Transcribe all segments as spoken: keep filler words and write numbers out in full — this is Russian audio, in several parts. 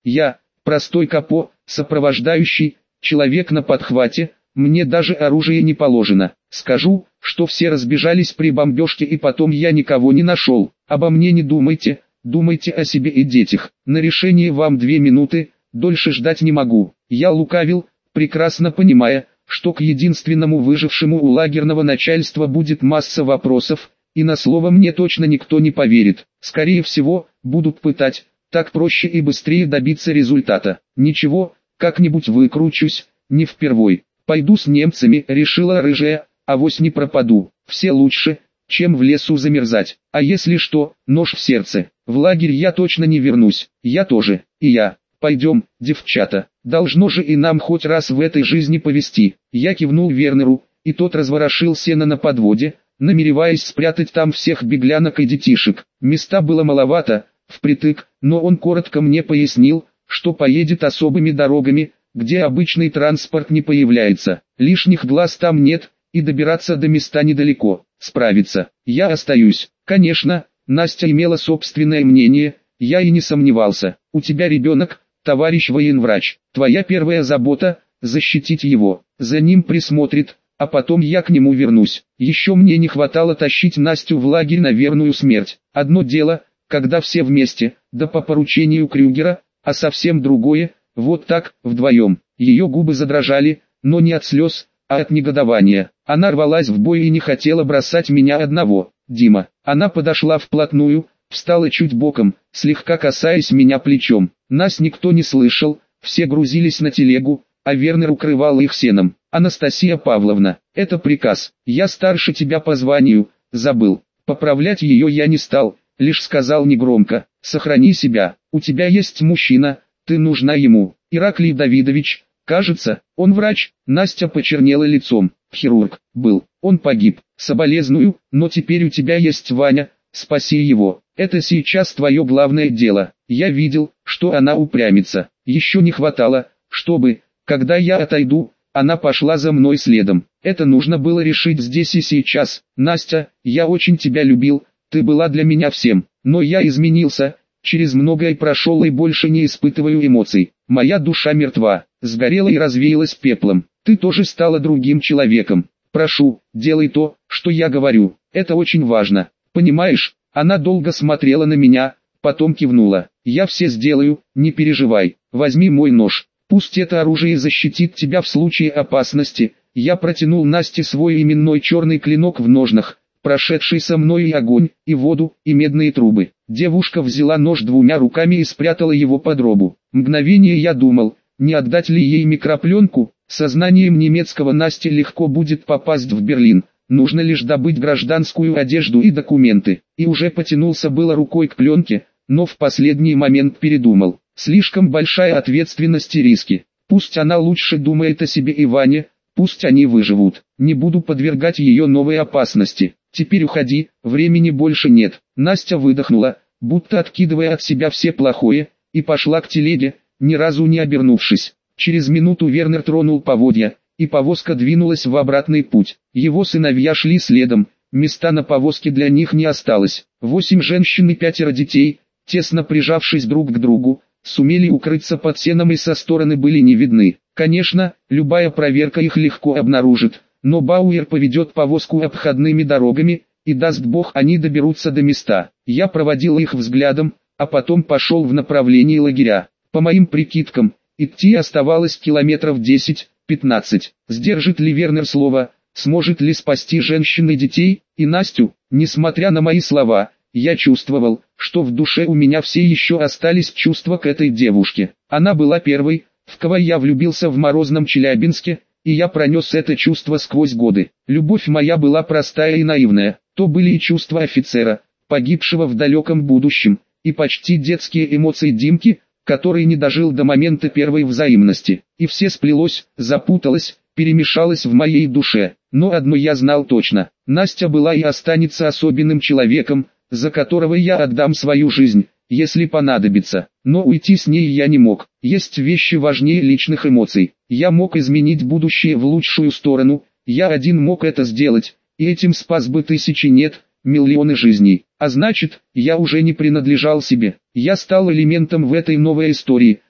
Я, простой капо, сопровождающий, человек на подхвате, мне даже оружие не положено. Скажу, что все разбежались при бомбежке и потом я никого не нашел. Обо мне не думайте, думайте о себе и детях. На решение вам две минуты, дольше ждать не могу. Я лукавил, прекрасно понимая, что к единственному выжившему у лагерного начальства будет масса вопросов, и на слово мне точно никто не поверит. Скорее всего, будут пытать, так проще и быстрее добиться результата. Ничего, как-нибудь выкручусь, не впервой. Пойду с немцами, решила рыжая, авось не пропаду. Все лучше, чем в лесу замерзать. А если что, нож в сердце. В лагерь я точно не вернусь. Я тоже, и я. Пойдем, девчата. Должно же и нам хоть раз в этой жизни повезти. Я кивнул Вернеру, и тот разворошил сено на подводе, намереваясь спрятать там всех беглянок и детишек. Места было маловато, впритык, но он коротко мне пояснил, что поедет особыми дорогами, где обычный транспорт не появляется. Лишних глаз там нет, и добираться до места недалеко. Справится. Я остаюсь. Конечно, Настя имела собственное мнение, я и не сомневался. У тебя ребенок, товарищ военврач. Твоя первая забота – защитить его. За ним присмотрит, а потом я к нему вернусь. Еще мне не хватало тащить Настю в лагерь на верную смерть. Одно дело, когда все вместе, да по поручению Крюгера, а совсем другое, вот так, вдвоем. Ее губы задрожали, но не от слез, а от негодования. Она рвалась в бой и не хотела бросать меня одного. Дима. Она подошла вплотную, встала чуть боком, слегка касаясь меня плечом. Нас никто не слышал, все грузились на телегу, а Вернер укрывал их сеном. Анастасия Павловна, это приказ. Я старше тебя по званию, забыл. Поправлять ее я не стал, лишь сказал негромко: сохрани себя, у тебя есть мужчина, ты нужна ему. Ираклий Давидович, кажется, он врач. Настя почернела лицом. Хирург, был, он погиб. Соболезную, но теперь у тебя есть Ваня, спаси его. Это сейчас твое главное дело. Я видел, что она упрямится. Еще не хватало, чтобы, когда я отойду, она пошла за мной следом. Это нужно было решить здесь и сейчас. Настя, я очень тебя любил, ты была для меня всем. Но я изменился, через многое прошел и больше не испытываю эмоций. Моя душа мертва, сгорела и развеялась пеплом. Ты тоже стала другим человеком. Прошу, делай то, что я говорю. Это очень важно. Понимаешь? Она долго смотрела на меня, потом кивнула. Я все сделаю, не переживай. Возьми мой нож. Пусть это оружие защитит тебя в случае опасности. Я протянул Насте свой именной черный клинок в ножнах, прошедший со мной и огонь, и воду, и медные трубы. Девушка взяла нож двумя руками и спрятала его под робу. Мгновение я думал, не отдать ли ей микропленку. Сознанием немецкого Насте легко будет попасть в Берлин. Нужно лишь добыть гражданскую одежду и документы. И уже потянулся было рукой к пленке, но в последний момент передумал. Слишком большая ответственность и риски. Пусть она лучше думает о себе и Ване, пусть они выживут. Не буду подвергать ее новой опасности. Теперь уходи, времени больше нет. Настя выдохнула, будто откидывая от себя все плохое, и пошла к телеге, ни разу не обернувшись. Через минуту Вернер тронул поводья, и повозка двинулась в обратный путь. Его сыновья шли следом, места на повозке для них не осталось. Восемь женщин и пятеро детей, тесно прижавшись друг к другу, сумели укрыться под сеном и со стороны были не видны. Конечно, любая проверка их легко обнаружит, но Бауэр поведет повозку обходными дорогами, и даст Бог они доберутся до места. Я проводил их взглядом, а потом пошел в направлении лагеря. По моим прикидкам, идти оставалось километров десять-пятнадцать. Сдержит ли Вернер слово, сможет ли спасти женщин и детей, и Настю? Несмотря на мои слова, я чувствовал, что в душе у меня все еще остались чувства к этой девушке. Она была первой, в кого я влюбился в морозном Челябинске, и я пронес это чувство сквозь годы. Любовь моя была простая и наивная. То были и чувства офицера, погибшего в далеком будущем, и почти детские эмоции Димки, который не дожил до момента первой взаимности. И все сплелось, запуталось, перемешалось в моей душе. Но одно я знал точно. Настя была и останется особенным человеком, за которого я отдам свою жизнь, если понадобится. Но уйти с ней я не мог. Есть вещи важнее личных эмоций. Я мог изменить будущее в лучшую сторону, я один мог это сделать, и этим спас бы тысячи, нет, миллионы жизней. А значит, я уже не принадлежал себе. Я стал элементом в этой новой истории,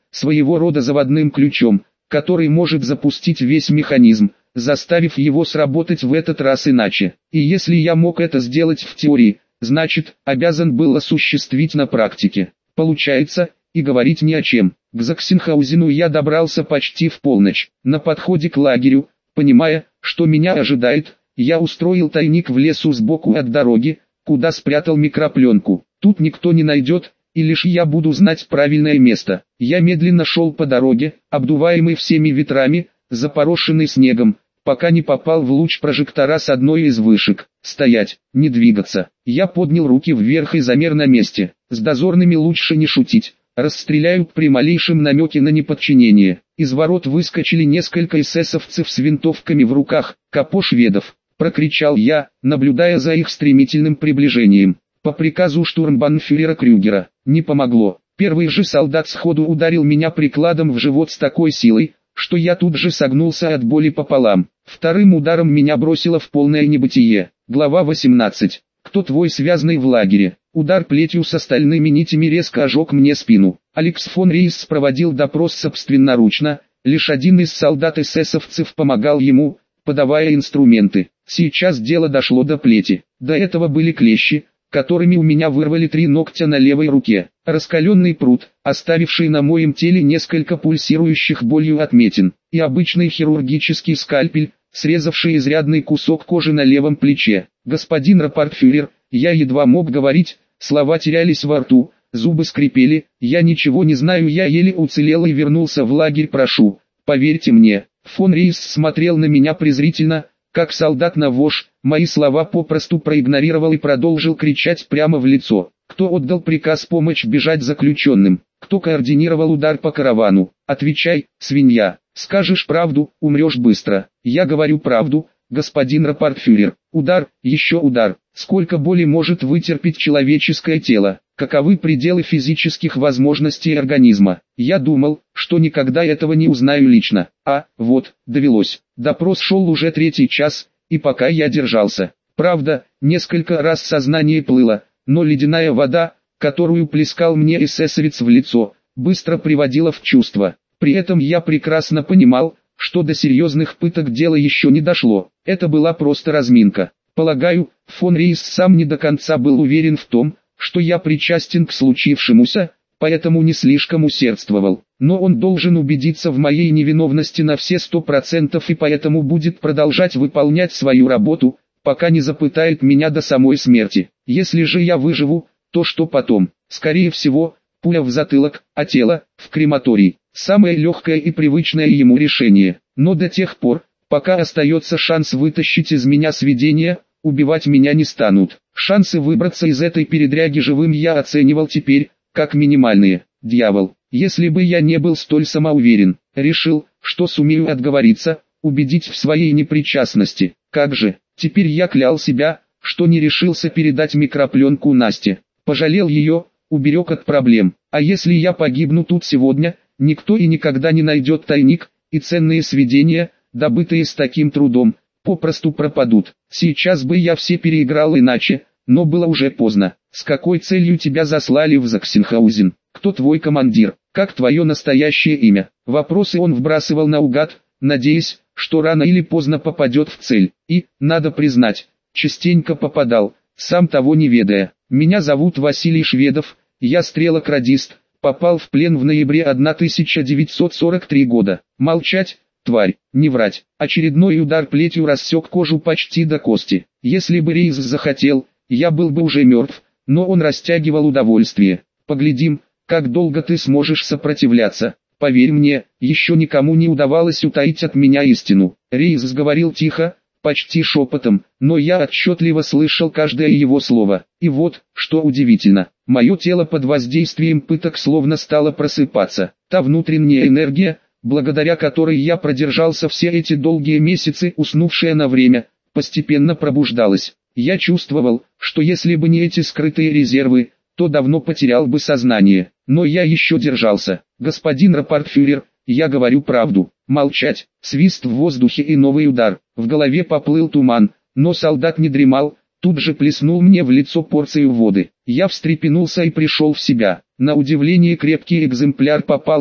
своего рода заводным ключом, который может запустить весь механизм, заставив его сработать в этот раз иначе. И если я мог это сделать в теории, значит, обязан был осуществить на практике. Получается, и говорить ни о чем. К Заксенхаузену я добрался почти в полночь. На подходе к лагерю, понимая, что меня ожидает, я устроил тайник в лесу сбоку от дороги, куда спрятал микропленку. Тут никто не найдет, и лишь я буду знать правильное место. Я медленно шел по дороге, обдуваемый всеми ветрами, запорошенный снегом, пока не попал в луч прожектора с одной из вышек. Стоять, не двигаться. Я поднял руки вверх и замер на месте. С дозорными лучше не шутить. Расстреляют при малейшем намеке на неподчинение. Из ворот выскочили несколько эсэсовцев с винтовками в руках. «Капо шведов!» — прокричал я, наблюдая за их стремительным приближением. По приказу штурмбанфюрера Крюгера. Не помогло. Первый же солдат сходу ударил меня прикладом в живот с такой силой, что я тут же согнулся от боли пополам. Вторым ударом меня бросило в полное небытие. Глава восемнадцать. «Кто твой связанный в лагере?» Удар плетью с остальными нитями резко ожег мне спину. Алекс фон Рейс проводил допрос собственноручно, лишь один из солдат-эсэсовцев помогал ему, подавая инструменты. Сейчас дело дошло до плети. До этого были клещи, которыми у меня вырвали три ногтя на левой руке. Раскаленный пруд, оставивший на моем теле несколько пульсирующих болью отметин, и обычный хирургический скальпель, срезавший изрядный кусок кожи на левом плече. «Господин рапортфюрер», я едва мог говорить, слова терялись во рту, зубы скрипели, «я ничего не знаю, я еле уцелел и вернулся в лагерь, прошу, поверьте мне». Фон Рейс смотрел на меня презрительно, как солдат на вож, мои слова попросту проигнорировал и продолжил кричать прямо в лицо. «Кто отдал приказ помочь бежать заключенным? Кто координировал удар по каравану? Отвечай, свинья. Скажешь правду, умрешь быстро». «Я говорю правду, господин рапортфюрер». Удар, еще удар. Сколько боли может вытерпеть человеческое тело? Каковы пределы физических возможностей организма? Я думал, что никогда этого не узнаю лично. А, вот, довелось. Допрос шел уже третий час, и пока я держался. Правда, несколько раз сознание плыло, но ледяная вода, которую плескал мне эсэсовец в лицо, быстро приводила в чувство. При этом я прекрасно понимал, что до серьезных пыток дело еще не дошло. Это была просто разминка. Полагаю, фон Рейс сам не до конца был уверен в том, что я причастен к случившемуся, поэтому не слишком усердствовал. Но он должен убедиться в моей невиновности на все сто процентов и поэтому будет продолжать выполнять свою работу, пока не запытает меня до самой смерти. Если же я выживу, то что потом? Скорее всего, пуля в затылок, а тело – в крематорий. Самое легкое и привычное ему решение. Но до тех пор, пока остается шанс вытащить из меня сведения, убивать меня не станут. Шансы выбраться из этой передряги живым я оценивал теперь, как минимальные. Дьявол, если бы я не был столь самоуверен, решил, что сумею отговориться, убедить в своей непричастности. Как же, теперь я клял себя, что не решился передать микропленку Насте. Пожалел ее, уберег от проблем. А если я погибну тут сегодня, никто и никогда не найдет тайник, и ценные сведения, добытые с таким трудом, попросту пропадут. Сейчас бы я все переиграл иначе, но было уже поздно. С какой целью тебя заслали в Заксенхаузен? Кто твой командир? Как твое настоящее имя? Вопросы он вбрасывал наугад, надеясь, что рано или поздно попадет в цель. И, надо признать, частенько попадал, сам того не ведая. Меня зовут Василий Шведов, я стрелок-радист, попал в плен в ноябре тысяча девятьсот сорок третьего года. Молчать, тварь, не врать. Очередной удар плетью рассек кожу почти до кости. Если бы Рейс захотел, я был бы уже мертв, но он растягивал удовольствие. Поглядим, как долго ты сможешь сопротивляться. Поверь мне, еще никому не удавалось утаить от меня истину. Рейс говорил тихо, почти шепотом, но я отчетливо слышал каждое его слово. И вот, что удивительно, мое тело под воздействием пыток словно стало просыпаться. Та внутренняя энергия, благодаря которой я продержался все эти долгие месяцы, уснувшая на время, постепенно пробуждалась. Я чувствовал, что если бы не эти скрытые резервы, то давно потерял бы сознание. Но я еще держался. Господин рапортфюрер, я говорю правду. Молчать. Свист в воздухе и новый удар. В голове поплыл туман, но солдат не дремал, тут же плеснул мне в лицо порцию воды. Я встрепенулся и пришел в себя. На удивление крепкий экземпляр попался,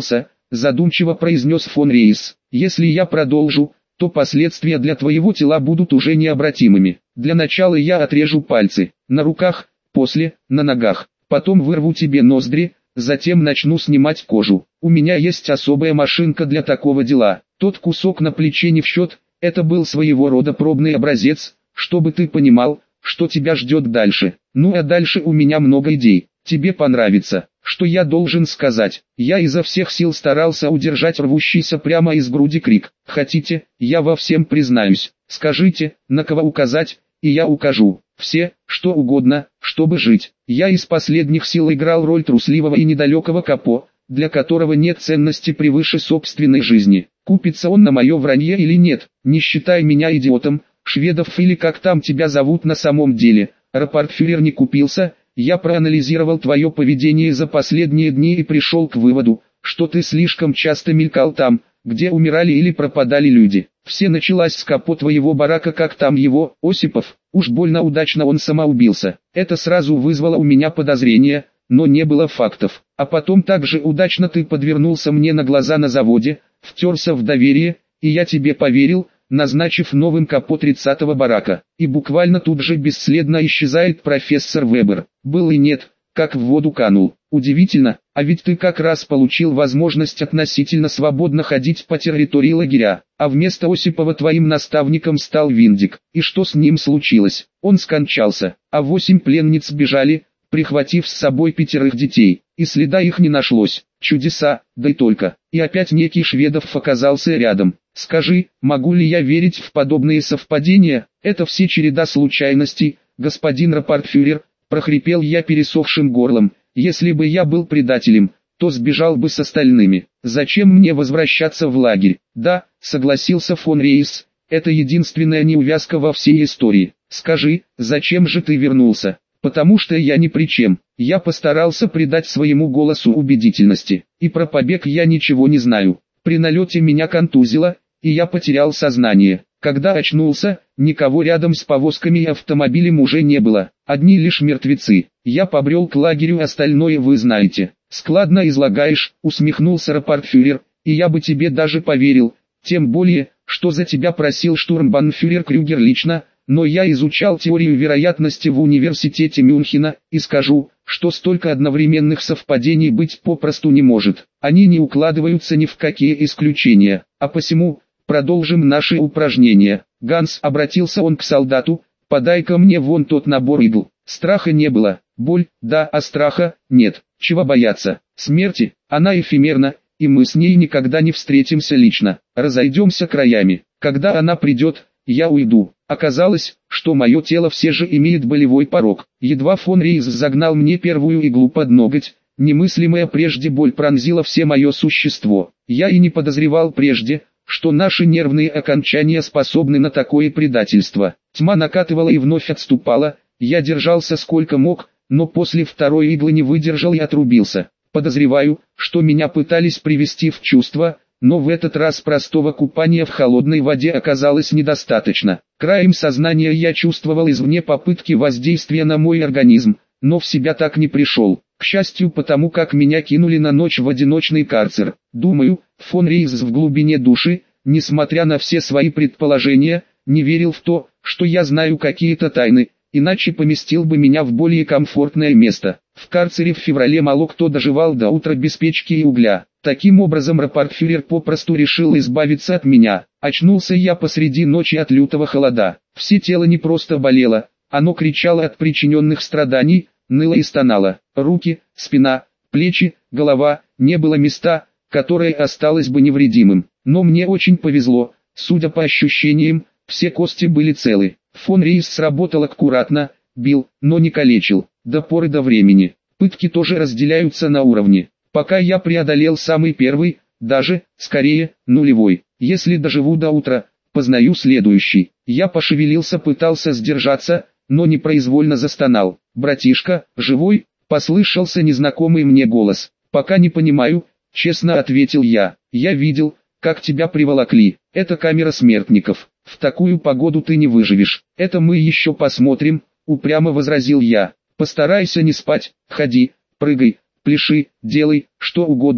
задумчиво произнес фон Рейс. Если я продолжу, то последствия для твоего тела будут уже необратимыми. Для начала я отрежу пальцы, на руках, после, на ногах, потом вырву тебе ноздри, затем начну снимать кожу. У меня есть особая машинка для такого дела. Тот кусок на плече не в счет, это был своего рода пробный образец, чтобы ты понимал, что тебя ждет дальше. Ну а дальше у меня много идей. Тебе понравится. Что я должен сказать? Я изо всех сил старался удержать рвущийся прямо из груди крик. Хотите, я во всем признаюсь. Скажите, на кого указать, и я укажу. Все, что угодно, чтобы жить. Я из последних сил играл роль трусливого и недалекого капо, для которого нет ценности превыше собственной жизни. Купится он на мое вранье или нет, не считай меня идиотом, Шведов или как там тебя зовут на самом деле. Рапортфюрер не купился. Я проанализировал твое поведение за последние дни и пришел к выводу, что ты слишком часто мелькал там, где умирали или пропадали люди. Все началось с капо твоего барака, как там его, Осипов, уж больно удачно он самоубился. Это сразу вызвало у меня подозрения, но не было фактов. А потом также удачно ты подвернулся мне на глаза на заводе, втерся в доверие, и я тебе поверил, назначив новым капо тридцатого барака. И буквально тут же бесследно исчезает профессор Вебер. Был и нет, как в воду канул. Удивительно, а ведь ты как раз получил возможность относительно свободно ходить по территории лагеря, а вместо Осипова твоим наставником стал Виндик. И что с ним случилось? Он скончался, а восемь пленниц бежали, прихватив с собой пятерых детей, и следа их не нашлось. Чудеса, да и только. И опять некий Шведов оказался рядом. Скажи, могу ли я верить в подобные совпадения? Это все череда случайностей, господин рапортфюрер, прохрипел я пересохшим горлом. Если бы я был предателем, то сбежал бы с остальными. Зачем мне возвращаться в лагерь? Да, согласился фон Рейс, это единственная неувязка во всей истории. Скажи, зачем же ты вернулся? Потому что я ни при чем. Я постарался придать своему голосу убедительности. И про побег я ничего не знаю. При налете меня контузило, и я потерял сознание. Когда очнулся, никого рядом с повозками и автомобилем уже не было. Одни лишь мертвецы. Я побрел к лагерю, остальное вы знаете. Складно излагаешь, усмехнулся рапортфюрер, и я бы тебе даже поверил. Тем более, что за тебя просил штурмбанфюрер Крюгер лично. Но я изучал теорию вероятности в университете Мюнхена, и скажу, что столько одновременных совпадений быть попросту не может. Они не укладываются ни в какие исключения. А посему, продолжим наши упражнения. Ганс, обратился он к солдату, подай-ка мне вон тот набор игл. Страха не было, боль, да, а страха, нет. Чего бояться? Смерти, она эфемерна, и мы с ней никогда не встретимся лично. Разойдемся краями. Когда она придет, я уйду. Оказалось, что мое тело все же имеет болевой порог. Едва фон Рейс загнал мне первую иглу под ноготь, немыслимая прежде боль пронзила все мое существо. Я и не подозревал прежде, что наши нервные окончания способны на такое предательство. Тьма накатывала и вновь отступала, я держался сколько мог, но после второй иглы не выдержал и отрубился. Подозреваю, что меня пытались привести в чувство, но в этот раз простого купания в холодной воде оказалось недостаточно. Краем сознания я чувствовал извне попытки воздействия на мой организм, но в себя так не пришел. К счастью, потому как меня кинули на ночь в одиночный карцер. Думаю, фон Рейс в глубине души, несмотря на все свои предположения, не верил в то, что я знаю какие-то тайны, иначе поместил бы меня в более комфортное место. В карцере в феврале мало кто доживал до утра без печки и угля. Таким образом рапортфюрер попросту решил избавиться от меня. Очнулся я посреди ночи от лютого холода. Все тело не просто болело, оно кричало от причиненных страданий, ныло и стонало. Руки, спина, плечи, голова, не было места, которое осталось бы невредимым. Но мне очень повезло, судя по ощущениям, все кости были целы. Фон Рейс сработал аккуратно, бил, но не калечил, до поры до времени. Пытки тоже разделяются на уровни. Пока я преодолел самый первый, даже, скорее, нулевой. Если доживу до утра, познаю следующий. Я пошевелился, пытался сдержаться, но непроизвольно застонал. «Братишка, живой?» — послышался незнакомый мне голос. «Пока не понимаю», — честно ответил я. «Я видел, как тебя приволокли. Это камера смертников. В такую погоду ты не выживешь. Это мы еще посмотрим», — упрямо возразил я. «Постарайся не спать, ходи, прыгай, пляши, делай, что угодно,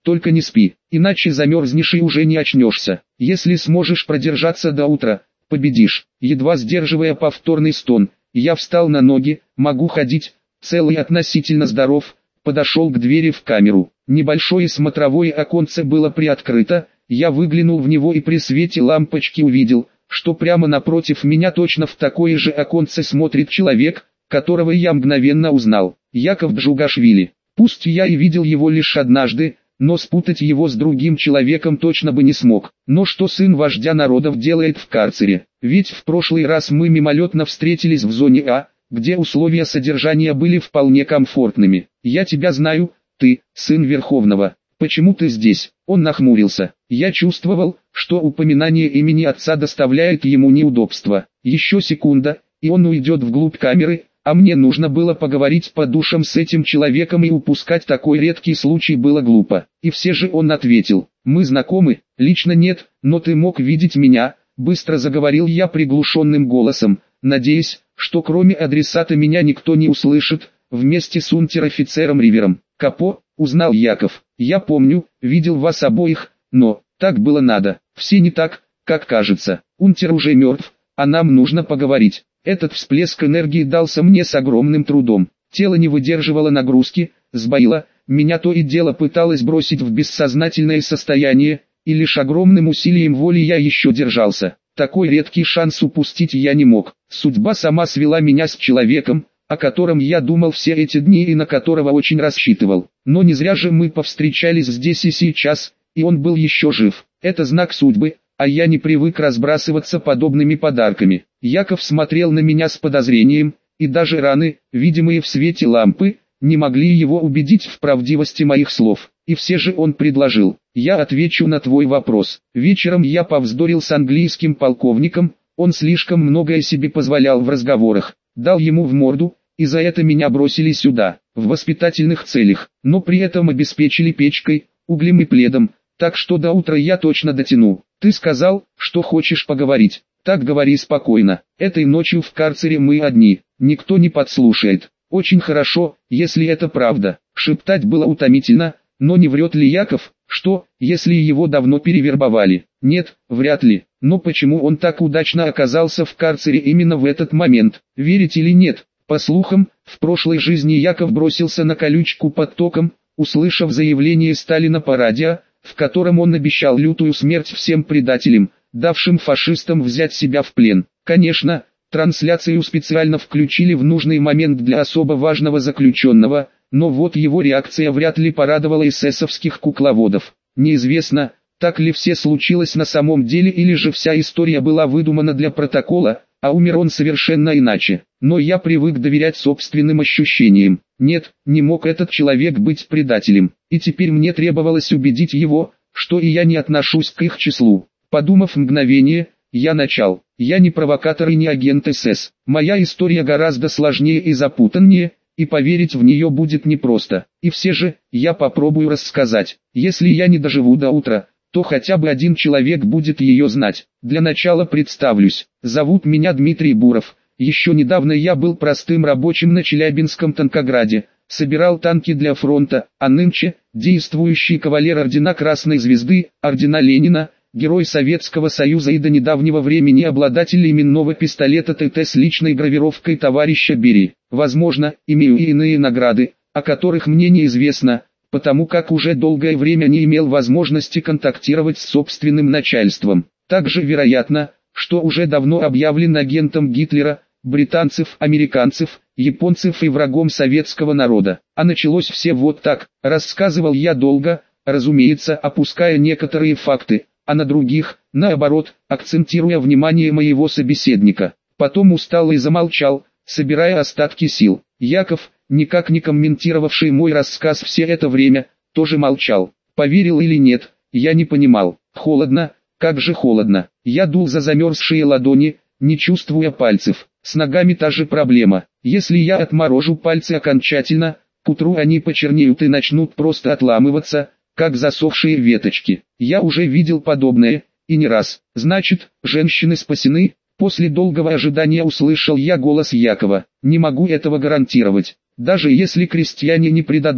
только не спи, иначе замерзнешь и уже не очнешься. Если сможешь продержаться до утра, победишь». Едва сдерживая повторный стон, я встал на ноги, могу ходить, цел и относительно здоров, подошел к двери в камеру. Небольшое смотровое оконце было приоткрыто, я выглянул в него и при свете лампочки увидел, что прямо напротив меня точно в такое же оконце смотрит человек, которого я мгновенно узнал. Яков Джугашвили. Пусть я и видел его лишь однажды, но спутать его с другим человеком точно бы не смог. Но что сын вождя народов делает в карцере? Ведь в прошлый раз мы мимолетно встретились в зоне А, где условия содержания были вполне комфортными. «Я тебя знаю, ты, сын Верховного. Почему ты здесь?» Он нахмурился. Я чувствовал, что упоминание имени отца доставляет ему неудобства. Еще секунда, и он уйдет вглубь камеры, а мне нужно было поговорить по душам с этим человеком, и упускать такой редкий случай было глупо. И все же он ответил: «Мы знакомы, лично нет, но ты мог видеть меня», быстро заговорил я приглушенным голосом, надеясь, что кроме адресата меня никто не услышит, вместе с унтер-офицером Ривером. «Капо», узнал Яков, «я помню, видел вас обоих, но, так было надо, все не так, как кажется, унтер уже мертв, а нам нужно поговорить». Этот всплеск энергии дался мне с огромным трудом. Тело не выдерживало нагрузки, сбоило, меня то и дело пыталось бросить в бессознательное состояние, и лишь огромным усилием воли я еще держался. Такой редкий шанс упустить я не мог. Судьба сама свела меня с человеком, о котором я думал все эти дни и на которого очень рассчитывал. Но не зря же мы повстречались здесь и сейчас, и он был еще жив. Это знак судьбы, а я не привык разбрасываться подобными подарками. Яков смотрел на меня с подозрением, и даже раны, видимые в свете лампы, не могли его убедить в правдивости моих слов. И все же он предложил: «Я отвечу на твой вопрос». Вечером я повздорил с английским полковником, он слишком многое себе позволял в разговорах, дал ему в морду, и за это меня бросили сюда, в воспитательных целях, но при этом обеспечили печкой, углем и пледом, так что до утра я точно дотяну. Ты сказал, что хочешь поговорить. Так говори спокойно. Этой ночью в карцере мы одни, никто не подслушает. Очень хорошо, если это правда. Шептать было утомительно, но не врет ли Яков, что, если его давно перевербовали? Нет, вряд ли. Но почему он так удачно оказался в карцере именно в этот момент? Верить или нет? По слухам, в прошлой жизни Яков бросился на колючку под током, услышав заявление Сталина по радио, в котором он обещал лютую смерть всем предателям, давшим фашистам взять себя в плен. Конечно, трансляцию специально включили в нужный момент для особо важного заключенного, но вот его реакция вряд ли порадовала эсэсовских кукловодов. Неизвестно, так ли все случилось на самом деле, или же вся история была выдумана для протокола, а умер он совершенно иначе. Но я привык доверять собственным ощущениям. Нет, не мог этот человек быть предателем, и теперь мне требовалось убедить его, что и я не отношусь к их числу. Подумав мгновение, я начал: «Я не провокатор и не агент СС. Моя история гораздо сложнее и запутаннее, и поверить в нее будет непросто. И все же, я попробую рассказать. Если я не доживу до утра, то хотя бы один человек будет ее знать. Для начала представлюсь. Зовут меня Дмитрий Буров. Еще недавно я был простым рабочим на Челябинском танкограде, собирал танки для фронта, а нынче действующий кавалер ордена Красной Звезды, ордена Ленина, Герой Советского Союза и до недавнего времени обладатель именного пистолета ТТ с личной гравировкой товарища Берии. Возможно, имею и иные награды, о которых мне неизвестно, потому как уже долгое время не имел возможности контактировать с собственным начальством. Также вероятно, что уже давно объявлен агентом Гитлера, британцев, американцев, японцев и врагом советского народа. А началось все вот так. Рассказывал я долго, разумеется, опуская некоторые факты, а на других, наоборот, акцентируя внимание моего собеседника. Потом устал и замолчал, собирая остатки сил. Яков, никак не комментировавший мой рассказ все это время, тоже молчал. Поверил или нет, я не понимал. Холодно, как же холодно. Я дул за замерзшие ладони, не чувствуя пальцев. С ногами та же проблема. Если я отморожу пальцы окончательно, к утру они почернеют и начнут просто отламываться, как засохшие веточки. Я уже видел подобное, и не раз. Значит, женщины спасены? После долгого ожидания услышал я голос Якова. Не могу этого гарантировать. Даже если крестьяне не предадут,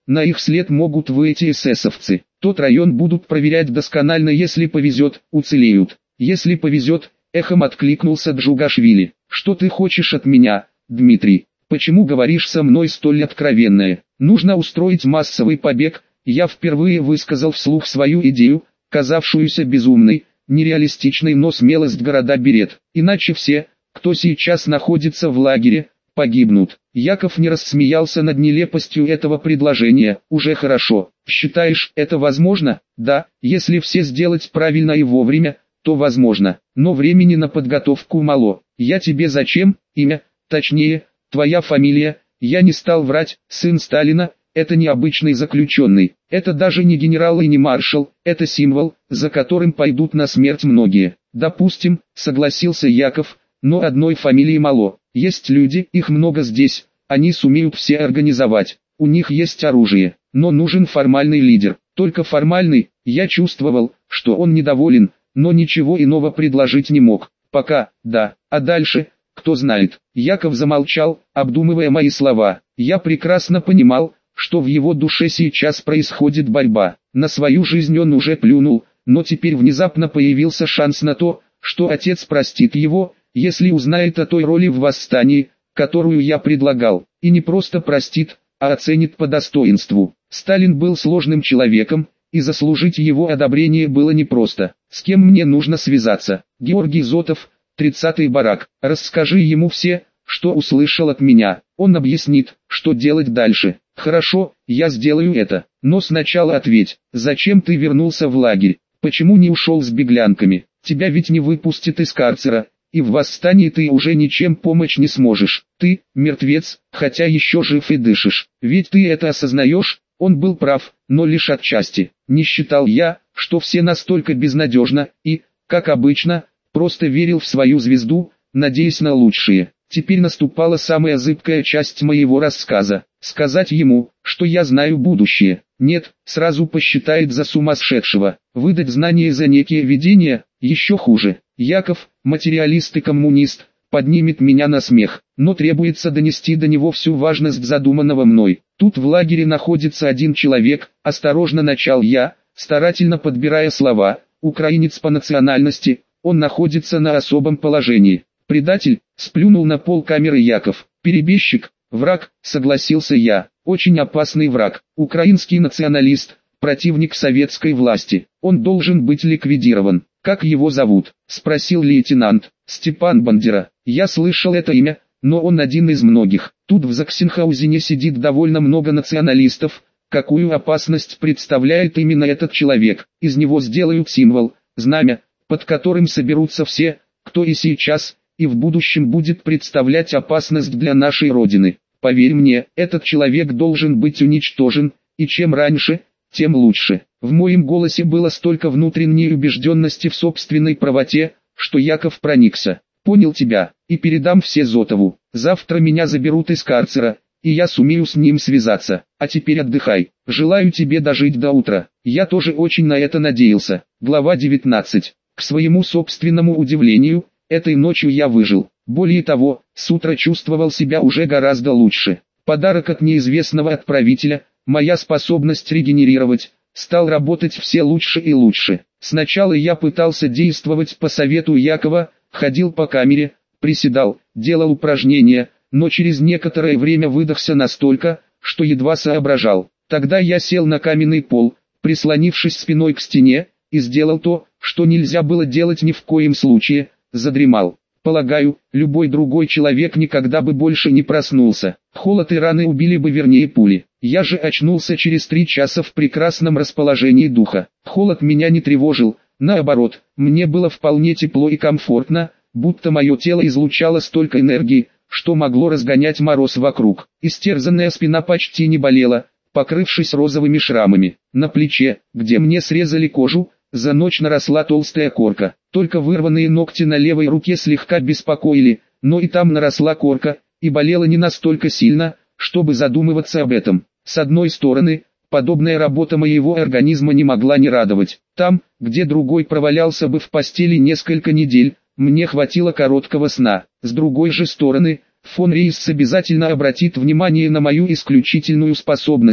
на их след могут выйти эсэсовцы. Тот район будут проверять досконально, если повезет, уцелеют. Если повезет, эхом откликнулся Джугашвили. Что ты хочешь от меня, Дмитрий? Почему говоришь со мной столь откровенное? Нужно устроить массовый побег. Я впервые высказал вслух свою идею, казавшуюся безумной, нереалистичной, но смелость города берет. Иначе все, кто сейчас находится в лагере, погибнут. Яков не рассмеялся над нелепостью этого предложения. Уже хорошо. Считаешь, это возможно? Да, если все сделать правильно и вовремя, то возможно. Но времени на подготовку мало. Я тебе зачем? Имя, точнее, твоя фамилия. Я не стал врать. Сын Сталина. Это не обычный заключенный. Это даже не генерал и не маршал. Это символ, за которым пойдут на смерть многие. Допустим, согласился Яков, но одной фамилии мало. Есть люди, их много здесь. Они сумеют все организовать. У них есть оружие. Но нужен формальный лидер. Только формальный. Я чувствовал, что он недоволен, но ничего иного предложить не мог. Пока, да. А дальше, кто знает. Яков замолчал, обдумывая мои слова. Я прекрасно понимал, что в его душе сейчас происходит борьба. На свою жизнь он уже плюнул, но теперь внезапно появился шанс на то, что отец простит его, если узнает о той роли в восстании, которую я предлагал. И не просто простит, а оценит по достоинству. Сталин был сложным человеком, и заслужить его одобрение было непросто. С кем мне нужно связаться? Георгий Зотов, тридцатый барак. Расскажи ему все, что услышал от меня. Он объяснит, что делать дальше. Хорошо, я сделаю это. Но сначала ответь, зачем ты вернулся в лагерь? Почему не ушел с беглянками? Тебя ведь не выпустят из карцера, и в восстании ты уже ничем помочь не сможешь. Ты, мертвец, хотя еще жив и дышишь. Ведь ты это осознаешь? Он был прав, но лишь отчасти. Не считал я, что все настолько безнадежно, и, как обычно, просто верил в свою звезду, надеясь на лучшее. Теперь наступала самая зыбкая часть моего рассказа. Сказать ему, что я знаю будущее. Нет, сразу посчитает за сумасшедшего. Выдать знания за некие видения, еще хуже. Яков, материалист и коммунист, поднимет меня на смех. Но требуется донести до него всю важность задуманного мной. Тут в лагере находится один человек, осторожно начал я, старательно подбирая слова. Украинец по национальности, он находится на особом положении. Предатель, сплюнул на пол камеры Яков. Перебежчик, враг, согласился я. Очень опасный враг. Украинский националист, противник советской власти. Он должен быть ликвидирован. Как его зовут? Спросил лейтенант. Степан Бандера. Я слышал это имя, но он один из многих. Тут в Заксенхаузене сидит довольно много националистов. Какую опасность представляет именно этот человек? Из него сделают символ, знамя, под которым соберутся все, кто и сейчас, и в будущем будет представлять опасность для нашей Родины. Поверь мне, этот человек должен быть уничтожен, и чем раньше, тем лучше. В моем голосе было столько внутренней убежденности в собственной правоте, что Яков проникся. Понял тебя, и передам все Зотову. Завтра меня заберут из карцера, и я сумею с ним связаться. А теперь отдыхай. Желаю тебе дожить до утра. Я тоже очень на это надеялся. Глава девятнадцать. К своему собственному удивлению, этой ночью я выжил. Более того, с утра чувствовал себя уже гораздо лучше. Подарок от неизвестного отправителя, моя способность регенерировать, стал работать все лучше и лучше. Сначала я пытался действовать по совету Якова, ходил по камере, приседал, делал упражнения, но через некоторое время выдохся настолько, что едва соображал. Тогда я сел на каменный пол, прислонившись спиной к стене, и сделал то, что нельзя было делать ни в коем случае, задремал. Полагаю, любой другой человек никогда бы больше не проснулся. Холод и раны убили бы, вернее, пули. Я же очнулся через три часа в прекрасном расположении духа. Холод меня не тревожил, наоборот, мне было вполне тепло и комфортно, будто мое тело излучало столько энергии, что могло разгонять мороз вокруг. Истерзанная спина почти не болела, покрывшись розовыми шрамами. На плече, где мне срезали кожу, за ночь наросла толстая корка. Только вырванные ногти на левой руке слегка беспокоили, но и там наросла корка, и болела не настолько сильно, чтобы задумываться об этом. С одной стороны, подобная работа моего организма не могла не радовать. Там, где другой провалялся бы в постели несколько недель, мне хватило короткого сна. С другой же стороны, фон Рейс обязательно обратит внимание на мою исключительную способность,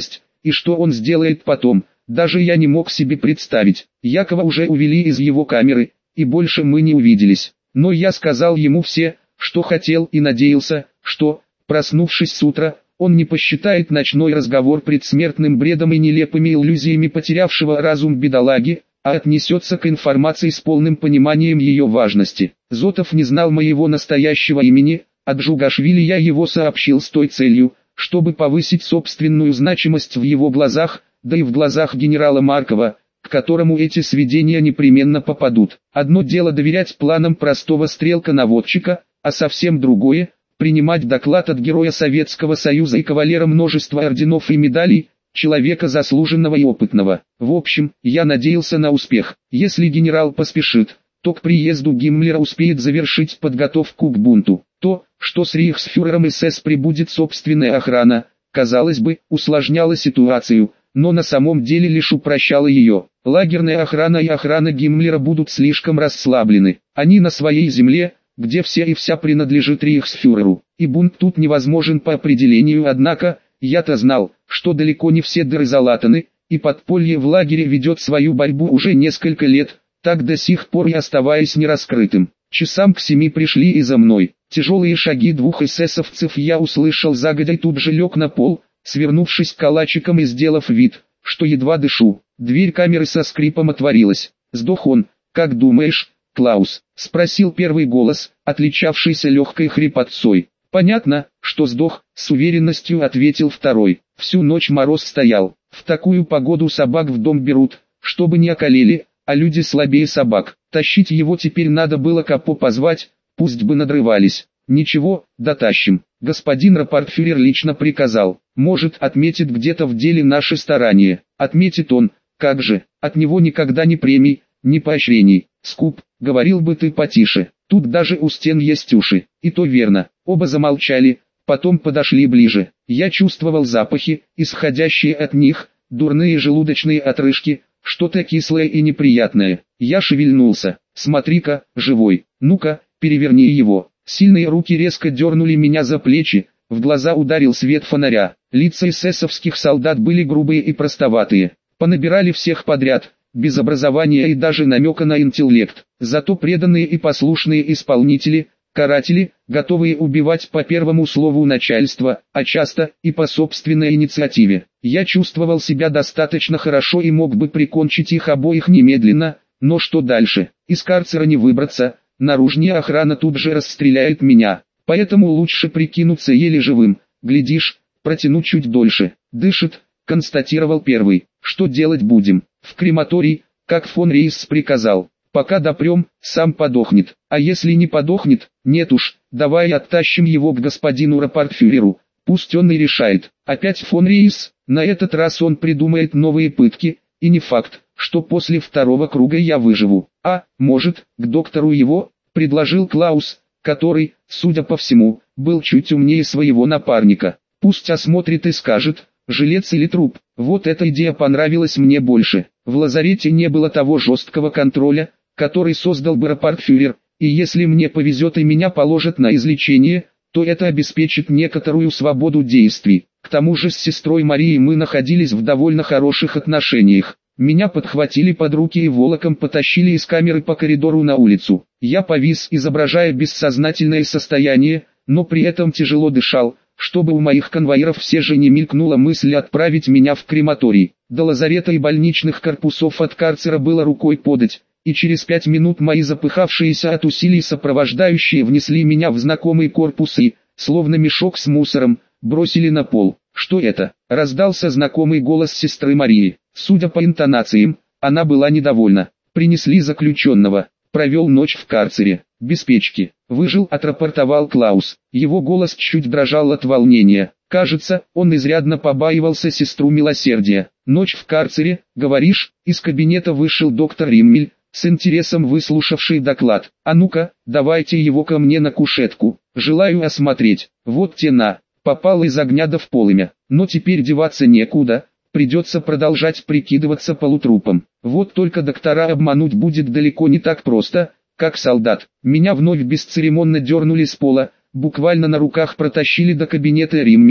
и что он сделает потом, даже я не мог себе представить. Якова уже увели из его камеры, и больше мы не увиделись. Но я сказал ему все, что хотел, и надеялся, что, проснувшись с утра, он не посчитает ночной разговор предсмертным бредом и нелепыми иллюзиями потерявшего разум бедолаги, а отнесется к информации с полным пониманием ее важности. Зотов не знал моего настоящего имени, а Джугашвили я его сообщил с той целью, чтобы повысить собственную значимость в его глазах, да и в глазах генерала Маркова, к которому эти сведения непременно попадут. Одно дело доверять планам простого стрелка-наводчика, а совсем другое – принимать доклад от героя Советского Союза и кавалера множества орденов и медалей, человека заслуженного и опытного. В общем, я надеялся на успех. Если генерал поспешит, то к приезду Гиммлера успеет завершить подготовку к бунту. То, что с рейхсфюрером СС прибудет собственная охрана, казалось бы, усложняло ситуацию, но на самом деле лишь упрощало ее. Лагерная охрана и охрана Гиммлера будут слишком расслаблены. Они на своей земле, где все и вся принадлежит рейхсфюреру, и бунт тут невозможен по определению. Однако, я-то знал, что далеко не все дыры залатаны, и подполье в лагере ведет свою борьбу уже несколько лет, так до сих пор и оставаясь нераскрытым. Часам к семи пришли и за мной. Тяжелые шаги двух эсэсовцев я услышал загодя и тут же лег на пол, свернувшись калачиком и сделав вид, что едва дышу. Дверь камеры со скрипом отворилась. «Сдох он, как думаешь, Клаус?» — спросил первый голос, отличавшийся легкой хрипотцой. «Понятно, что сдох», — с уверенностью ответил второй. «Всю ночь мороз стоял. В такую погоду собак в дом берут, чтобы не околели, а люди слабее собак. Тащить его теперь надо было капо позвать, пусть бы надрывались. Ничего, дотащим. Господин рапортфюрер лично приказал. Может, отметит где-то в деле наши старания. Отметит он, как же, от него никогда ни премий, ни поощрений. Скуп, говорил бы ты потише. Тут даже у стен есть уши». И то верно. Оба замолчали, потом подошли ближе. Я чувствовал запахи, исходящие от них, дурные желудочные отрыжки, что-то кислое и неприятное. Я шевельнулся. «Смотри-ка, живой. Ну-ка, переверни его». Сильные руки резко дернули меня за плечи, в глаза ударил свет фонаря. Лица эсэсовских солдат были грубые и простоватые. Понабирали всех подряд, без образования и даже намека на интеллект. Зато преданные и послушные исполнители, каратели, готовые убивать по первому слову начальства, а часто и по собственной инициативе. Я чувствовал себя достаточно хорошо и мог бы прикончить их обоих немедленно, но что дальше? Из карцера не выбраться, наружная охрана тут же расстреляет меня, поэтому лучше прикинуться еле живым, глядишь, протяну чуть дольше. «Дышит», констатировал первый. «Что делать будем?» «В крематорий, как фон Рейс приказал. Пока допрем, сам подохнет. А если не подохнет, нет уж, давай оттащим его к господину рапортфюреру, пусть он и решает». Опять фон Рейс, на этот раз он придумает новые пытки, и не факт, что после второго круга я выживу. «А, может, к доктору его?» — предложил Клаус, который, судя по всему, был чуть умнее своего напарника. «Пусть осмотрит и скажет, жилец или труп». Вот эта идея понравилась мне больше. В лазарете не было того жесткого контроля, который создал бы рапортфюрер, и если мне повезет и меня положат на излечение, то это обеспечит некоторую свободу действий. К тому же с сестрой Марией мы находились в довольно хороших отношениях. Меня подхватили под руки и волоком потащили из камеры по коридору на улицу. Я повис, изображая бессознательное состояние, но при этом тяжело дышал, чтобы у моих конвоиров все же не мелькнула мысль отправить меня в крематорий. До лазарета и больничных корпусов от карцера было рукой подать, и через пять минут мои запыхавшиеся от усилий сопровождающие внесли меня в знакомый корпус и, словно мешок с мусором, бросили на пол. «Что это?» — раздался знакомый голос сестры Марии. Судя по интонациям, она была недовольна. «Принесли заключенного. Провел ночь в карцере. Без печки. Выжил», — отрапортовал Клаус. Его голос чуть дрожал от волнения. Кажется, он изрядно побаивался сестру милосердия. «Ночь в карцере, говоришь?» Из кабинета вышел доктор Риммель, с интересом выслушавший доклад. «А ну-ка, давайте его ко мне на кушетку. Желаю осмотреть. Вот тена». Попал из огня да в полымя. Но теперь деваться некуда, придется продолжать прикидываться полутрупом. Вот только доктора обмануть будет далеко не так просто, как солдат. Меня вновь бесцеремонно дернули с пола, буквально на руках протащили до кабинета Риммеля,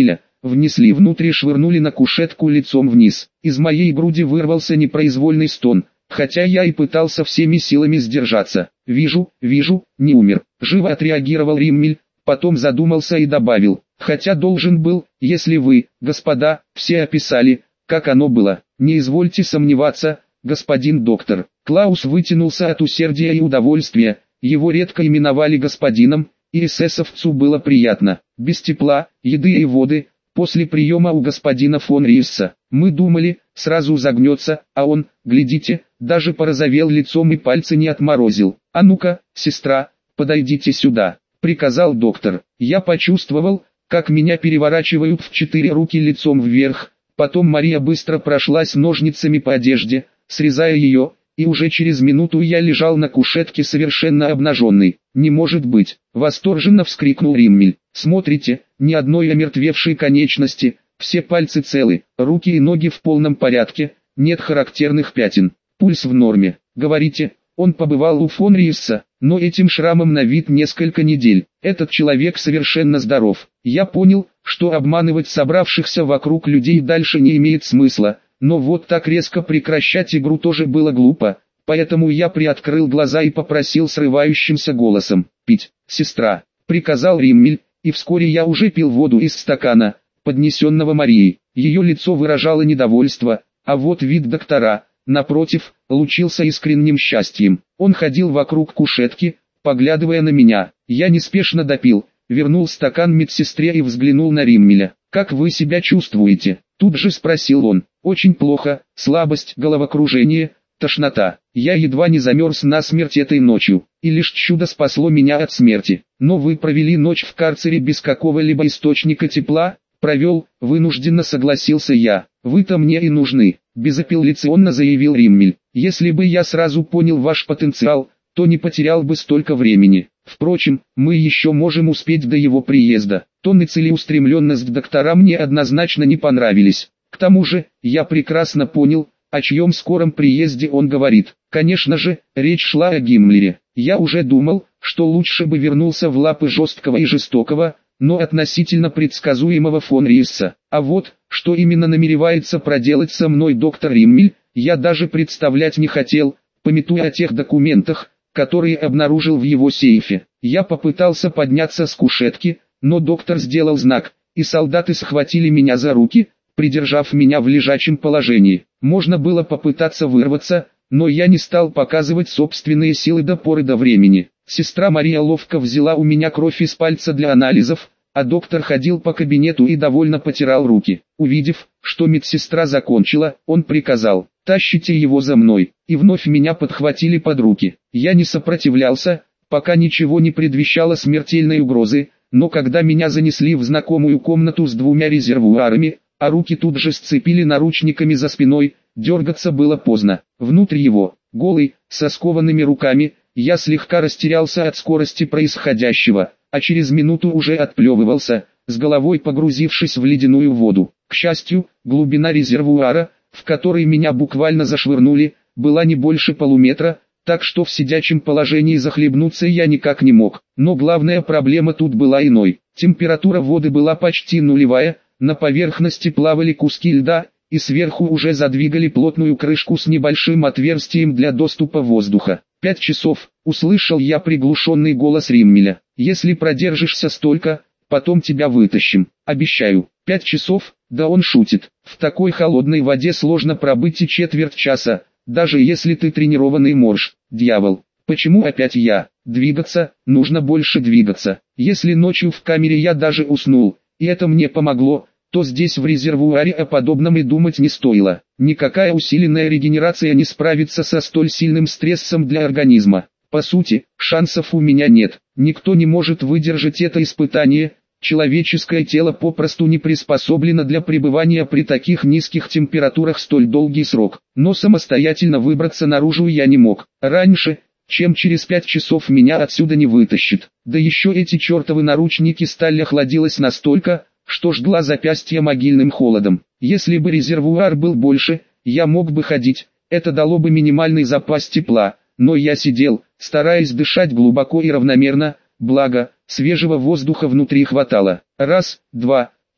внесли внутрь и швырнули на кушетку лицом вниз. Из моей груди вырвался непроизвольный стон, хотя я и пытался всеми силами сдержаться. «Вижу, вижу, не умер», — живо отреагировал Риммель, потом задумался и добавил, «хотя должен был, если вы, господа, все описали, как оно было. Не извольте сомневаться, господин доктор». Клаус вытянулся от усердия и удовольствия, его редко именовали господином, и эсэсовцу было приятно. Без тепла, еды и воды, после приема у господина фон Риесса, мы думали, сразу загнется, а он, глядите, даже порозовел лицом и пальцы не отморозил. «А ну-ка, сестра, подойдите сюда», — приказал доктор. Я почувствовал, как меня переворачивают в четыре руки лицом вверх, потом Мария быстро прошлась ножницами по одежде, срезая ее, и уже через минуту я лежал на кушетке совершенно обнаженный. «Не может быть!» — восторженно вскрикнул Риммель. «Смотрите, ни одной омертвевшей конечности, все пальцы целы, руки и ноги в полном порядке, нет характерных пятен, пульс в норме. Говорите, он побывал у фон Риесса, но этим шрамом на вид несколько недель. Этот человек совершенно здоров». Я понял, что обманывать собравшихся вокруг людей дальше не имеет смысла, но вот так резко прекращать игру тоже было глупо, поэтому я приоткрыл глаза и попросил срывающимся голосом: «Пить, сестра», — приказал Риммель, и вскоре я уже пил воду из стакана, поднесенного Марией. Ее лицо выражало недовольство, а вот вид доктора, напротив, лучился искренним счастьем. Он ходил вокруг кушетки, поглядывая на меня. Я неспешно допил, вернул стакан медсестре и взглянул на Риммеля. «Как вы себя чувствуете?» — тут же спросил он. «Очень плохо, слабость, головокружение, тошнота. Я едва не замерз насмерть этой ночью, и лишь чудо спасло меня от смерти. Но вы провели ночь в карцере без какого-либо источника тепла?» «Провел», — вынужденно согласился я. «Вы-то мне и нужны», — безапелляционно заявил Риммель. «Если бы я сразу понял ваш потенциал, то не потерял бы столько времени. Впрочем, мы еще можем успеть до его приезда». Тон и целеустремленность доктора мне однозначно не понравились. К тому же, я прекрасно понял, о чьем скором приезде он говорит. Конечно же, речь шла о Гиммлере. Я уже думал, что лучше бы вернулся в лапы жесткого и жестокого, но относительно предсказуемого фон Риесса. А вот, что именно намеревается проделать со мной доктор Риммель, я даже представлять не хотел, памятуя о тех документах, которые обнаружил в его сейфе. Я попытался подняться с кушетки, но доктор сделал знак, и солдаты схватили меня за руки, придержав меня в лежачем положении. Можно было попытаться вырваться, но я не стал показывать собственные силы до поры до времени. Сестра Мария ловко взяла у меня кровь из пальца для анализов, а доктор ходил по кабинету и довольно потирал руки. Увидев, что медсестра закончила, он приказал: «Тащите его за мной», и вновь меня подхватили под руки. Я не сопротивлялся, пока ничего не предвещало смертельной угрозы, но когда меня занесли в знакомую комнату с двумя резервуарами, а руки тут же сцепили наручниками за спиной, дергаться было поздно. Внутрь его, голый, со скованными руками, я слегка растерялся от скорости происходящего, а через минуту уже отплевывался, с головой погрузившись в ледяную воду. К счастью, глубина резервуара, в который меня буквально зашвырнули, была не больше полуметра, так что в сидячем положении захлебнуться я никак не мог. Но главная проблема тут была иной. Температура воды была почти нулевая, на поверхности плавали куски льда, и сверху уже задвигали плотную крышку с небольшим отверстием для доступа воздуха. «Пять часов», — услышал я приглушенный голос Риммеля. «Если продержишься столько, потом тебя вытащим, обещаю». «Пять часов?» Да он шутит. В такой холодной воде сложно пробыть и четверть часа, даже если ты тренированный морж. Дьявол, почему опять я? Двигаться, нужно больше двигаться. Если ночью в камере я даже уснул, и это мне помогло, то здесь в резервуаре о подобном и думать не стоило. Никакая усиленная регенерация не справится со столь сильным стрессом для организма. По сути, шансов у меня нет. Никто не может выдержать это испытание. Человеческое тело попросту не приспособлено для пребывания при таких низких температурах столь долгий срок. Но самостоятельно выбраться наружу я не мог. Раньше, чем через пять часов меня отсюда не вытащит. Да еще эти чертовы наручники, сталь охладилась настолько, что жгла запястья могильным холодом. Если бы резервуар был больше, я мог бы ходить, это дало бы минимальный запас тепла. Но я сидел, стараясь дышать глубоко и равномерно, благо, свежего воздуха внутри хватало. Раз, два, три,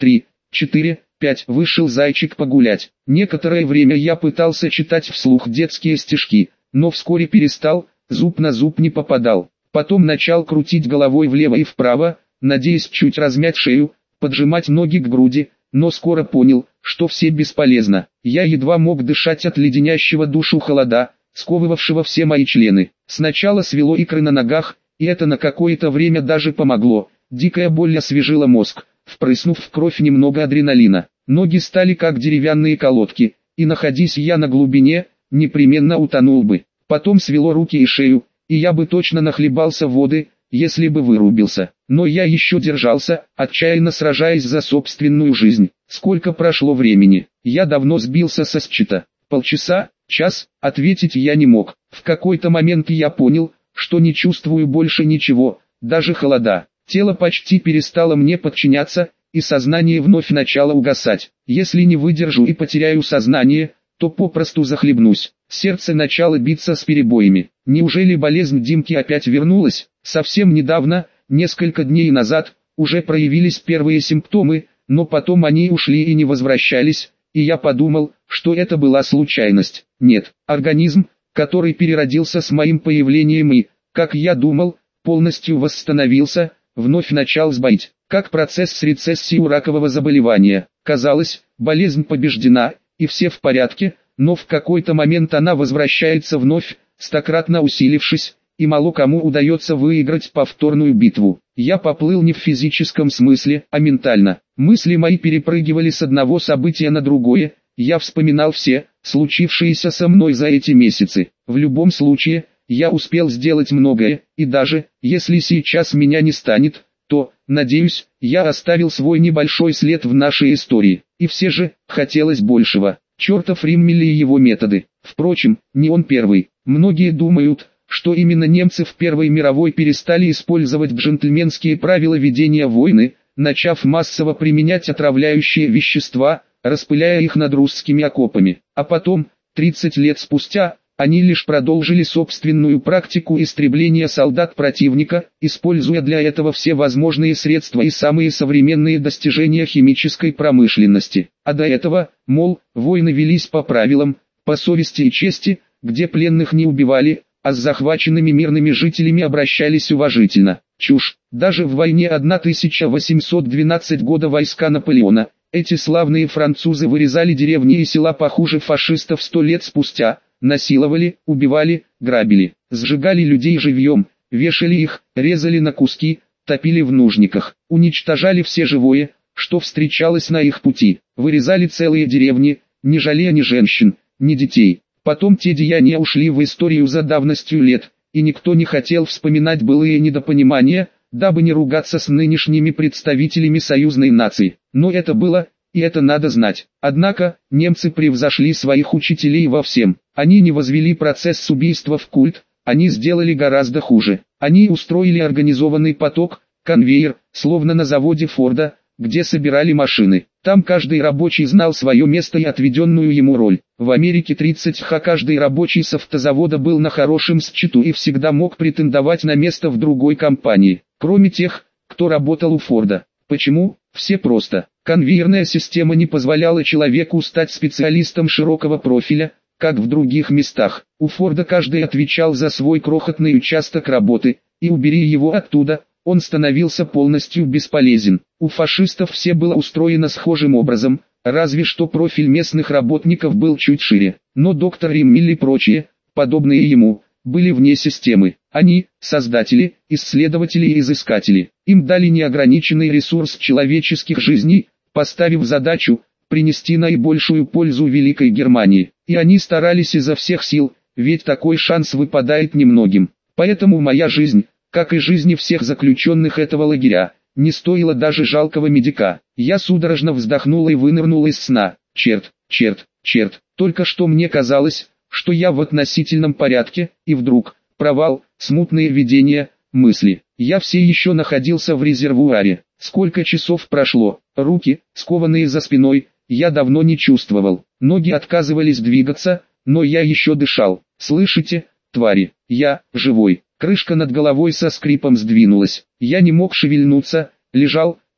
четыре, пять. Вышел зайчик погулять. Некоторое время я пытался читать вслух детские стишки, но вскоре перестал, зуб на зуб не попадал. Потом начал крутить головой влево и вправо, надеясь чуть размять шею, поджимать ноги к груди, но скоро понял, что все бесполезно. Я едва мог дышать от леденящего душу холода, сковывавшего все мои члены. Сначала свело икры на ногах, и это на какое-то время даже помогло. Дикая боль освежила мозг, впрыснув в кровь немного адреналина. Ноги стали как деревянные колодки, и находясь я на глубине, непременно утонул бы. Потом свело руки и шею, и я бы точно нахлебался воды, если бы вырубился. Но я еще держался, отчаянно сражаясь за собственную жизнь. Сколько прошло времени? Я давно сбился со счета. Полчаса, час, ответить я не мог. В какой-то момент я понял, что не чувствую больше ничего, даже холода. Тело почти перестало мне подчиняться, и сознание вновь начало угасать. Если не выдержу и потеряю сознание, то попросту захлебнусь. Сердце начало биться с перебоями. Неужели болезнь Димки опять вернулась? Совсем недавно, несколько дней назад, уже проявились первые симптомы, но потом они ушли и не возвращались, и я подумал, что это была случайность. Нет, организм, который переродился с моим появлением и, как я думал, полностью восстановился, вновь начал сбоить. Как процесс с рецессией у ракового заболевания. Казалось, болезнь побеждена, и все в порядке, но в какой-то момент она возвращается вновь, стократно усилившись, и мало кому удается выиграть повторную битву. Я поплыл не в физическом смысле, а ментально. Мысли мои перепрыгивали с одного события на другое, я вспоминал все, случившиеся со мной за эти месяцы. В любом случае, я успел сделать многое, и даже, если сейчас меня не станет, то, надеюсь, я оставил свой небольшой след в нашей истории. И все же, хотелось большего. Чертов Риммель и его методы. Впрочем, не он первый. Многие думают, что именно немцы в Первой мировой перестали использовать джентльменские правила ведения войны, начав массово применять отравляющие вещества, распыляя их над русскими окопами. А потом, тридцать лет спустя, они лишь продолжили собственную практику истребления солдат противника, используя для этого все возможные средства и самые современные достижения химической промышленности. А до этого, мол, войны велись по правилам, по совести и чести, где пленных не убивали, а с захваченными мирными жителями обращались уважительно. Чушь. Даже в войне тысяча восемьсот двенадцатого года войска Наполеона, эти славные французы вырезали деревни и села похуже фашистов сто лет спустя, насиловали, убивали, грабили, сжигали людей живьем, вешали их, резали на куски, топили в нужниках, уничтожали все живое, что встречалось на их пути, вырезали целые деревни, не жалея ни женщин, ни детей. Потом те деяния ушли в историю за давностью лет, и никто не хотел вспоминать былые недопонимания, дабы не ругаться с нынешними представителями союзной нации. Но это было, и это надо знать. Однако, немцы превзошли своих учителей во всем. Они не возвели процесс убийства в культ, они сделали гораздо хуже. Они устроили организованный поток, конвейер, словно на заводе Форда, где собирали машины. Там каждый рабочий знал свое место и отведенную ему роль. В Америке тридцать ха каждый рабочий с автозавода был на хорошем счету и всегда мог претендовать на место в другой компании, кроме тех, кто работал у Форда. Почему? Все просто. Конвейерная система не позволяла человеку стать специалистом широкого профиля, как в других местах. У Форда каждый отвечал за свой крохотный участок работы, и убери его оттуда, он становился полностью бесполезен. У фашистов все было устроено схожим образом, разве что профиль местных работников был чуть шире. Но доктор Риммель и прочие, подобные ему, были вне системы. Они – создатели, исследователи и изыскатели. Им дали неограниченный ресурс человеческих жизней, поставив задачу принести наибольшую пользу Великой Германии. И они старались изо всех сил, ведь такой шанс выпадает немногим. Поэтому моя жизнь, как и жизни всех заключенных этого лагеря, не стоила даже жалкого медика. Я судорожно вздохнул и вынырнул из сна. Черт, черт, черт, только что мне казалось, что я в относительном порядке, и вдруг, провал, смутные видения, мысли. Я все еще находился в резервуаре. Сколько часов прошло, руки, скованные за спиной, я давно не чувствовал. Ноги отказывались двигаться, но я еще дышал. Слышите, твари, я, живой. Крышка над головой со скрипом сдвинулась. Я не мог шевельнуться, лежал,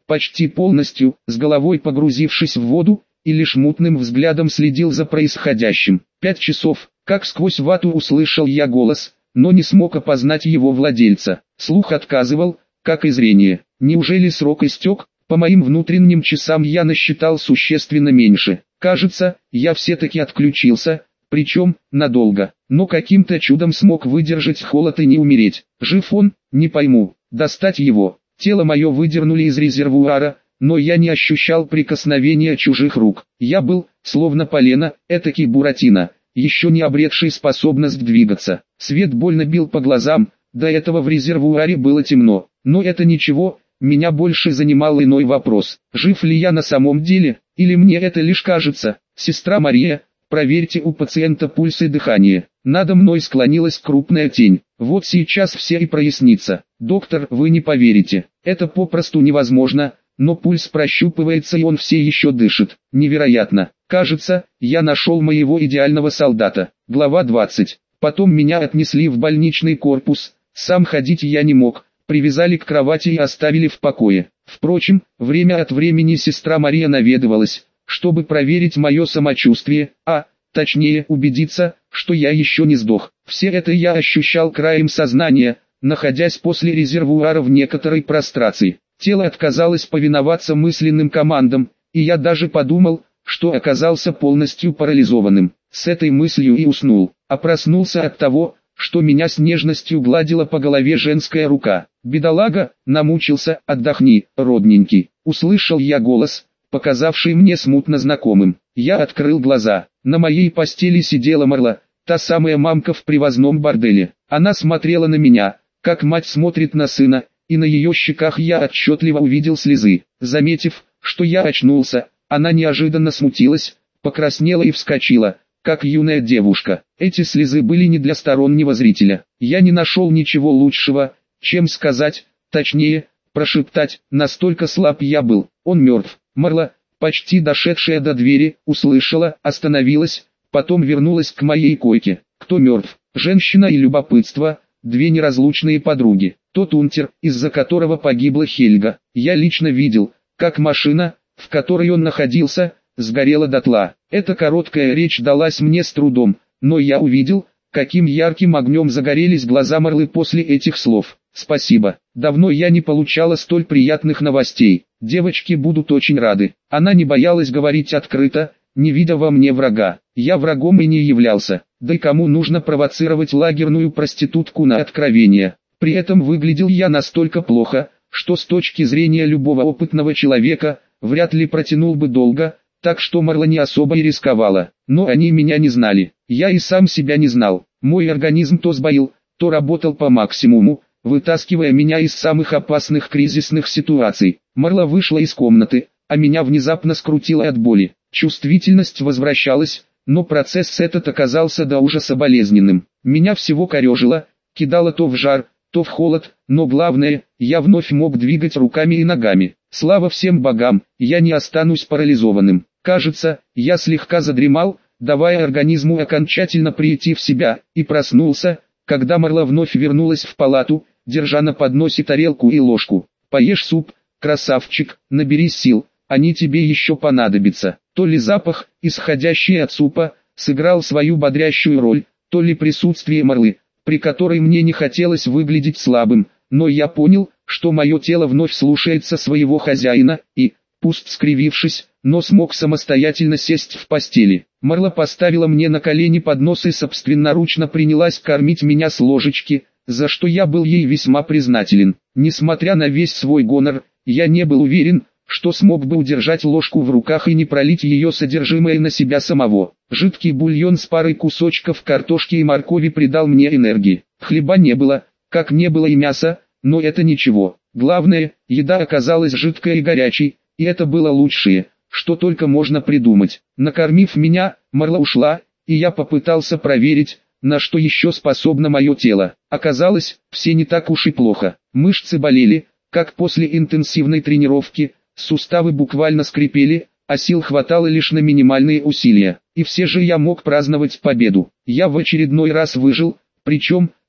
почти полностью, с головой погрузившись в воду, и лишь мутным взглядом следил за происходящим. Пять часов, как сквозь вату услышал я голос, но не смог опознать его владельца. Слух отказывал, как и зрение. Неужели срок истек? По моим внутренним часам я насчитал существенно меньше. Кажется, я все-таки отключился, причем надолго, но каким-то чудом смог выдержать холод и не умереть. Жив он? Не пойму. Достать его. Тело мое выдернули из резервуара, но я не ощущал прикосновения чужих рук. Я был, словно полено, этакий Буратино, еще не обретший способность двигаться. Свет больно бил по глазам, до этого в резервуаре было темно. Но это ничего, меня больше занимал иной вопрос. Жив ли я на самом деле, или мне это лишь кажется? Сестра Мария, проверьте у пациента пульс и дыхание. Надо мной склонилась крупная тень. Вот сейчас все и прояснится. Доктор, вы не поверите. Это попросту невозможно, но пульс прощупывается и он все еще дышит. Невероятно. Кажется, я нашел моего идеального солдата. Глава двадцать. Потом меня отнесли в больничный корпус. Сам ходить я не мог. Привязали к кровати и оставили в покое. Впрочем, время от времени сестра Мария наведывалась, чтобы проверить мое самочувствие, а, точнее, убедиться, что я еще не сдох. Все это я ощущал краем сознания, находясь после резервуара в некоторой прострации. Тело отказалось повиноваться мысленным командам, и я даже подумал, что оказался полностью парализованным. С этой мыслью и уснул, а проснулся от того, что меня с нежностью гладила по голове женская рука. «Бедолага, намучился, отдохни, родненький», услышал я голос, показавший мне смутно знакомым. Я открыл глаза. На моей постели сидела Марла, та самая мамка в привозном борделе. Она смотрела на меня, как мать смотрит на сына, и на ее щеках я отчетливо увидел слезы. Заметив, что я очнулся, она неожиданно смутилась, покраснела и вскочила, как юная девушка. Эти слезы были не для стороннего зрителя. Я не нашел ничего лучшего, чем сказать, точнее, прошептать, настолько слаб я был. Он мертв. Марла, почти дошедшая до двери, услышала, остановилась, потом вернулась к моей койке. Кто мертв? Женщина и любопытство, две неразлучные подруги. Тот унтер, из-за которого погибла Хельга. Я лично видел, как машина, в которой он находился, сгорела дотла. Эта короткая речь далась мне с трудом, но я увидел, каким ярким огнем загорелись глаза Марлы после этих слов. Спасибо. Давно я не получала столь приятных новостей. Девочки будут очень рады. Она не боялась говорить открыто, не видя во мне врага. Я врагом и не являлся. Да и кому нужно провоцировать лагерную проститутку на откровение? При этом выглядел я настолько плохо, что с точки зрения любого опытного человека, вряд ли протянул бы долго, так что Марла не особо и рисковала. Но они меня не знали. Я и сам себя не знал. Мой организм то сбоил, то работал по максимуму, вытаскивая меня из самых опасных кризисных ситуаций. Марла вышла из комнаты, а меня внезапно скрутило от боли. Чувствительность возвращалась, но процесс этот оказался до ужаса болезненным. Меня всего корежило, кидало то в жар, то в холод, но главное, я вновь мог двигать руками и ногами. Слава всем богам, я не останусь парализованным. Кажется, я слегка задремал, давая организму окончательно прийти в себя, и проснулся, когда Марла вновь вернулась в палату, держа на подносе тарелку и ложку. «Поешь суп, красавчик, наберись сил, они тебе еще понадобятся». То ли запах, исходящий от супа, сыграл свою бодрящую роль, то ли присутствие Марлы, при которой мне не хотелось выглядеть слабым, но я понял, что мое тело вновь слушается своего хозяина, и, пусть скривившись, но смог самостоятельно сесть в постели. Марла поставила мне на колени поднос и собственноручно принялась кормить меня с ложечки, за что я был ей весьма признателен. Несмотря на весь свой гонор, я не был уверен, что смог бы удержать ложку в руках и не пролить ее содержимое на себя самого. Жидкий бульон с парой кусочков картошки и моркови придал мне энергии. Хлеба не было, как не было и мяса, но это ничего. Главное, еда оказалась жидкой и горячей, и это было лучшее, что только можно придумать. Накормив меня, Марла ушла, и я попытался проверить, на что еще способно мое тело. Оказалось, все не так уж и плохо. Мышцы болели, как после интенсивной тренировки, суставы буквально скрипели, а сил хватало лишь на минимальные усилия. И все же я мог праздновать победу. Я в очередной раз выжил, причем,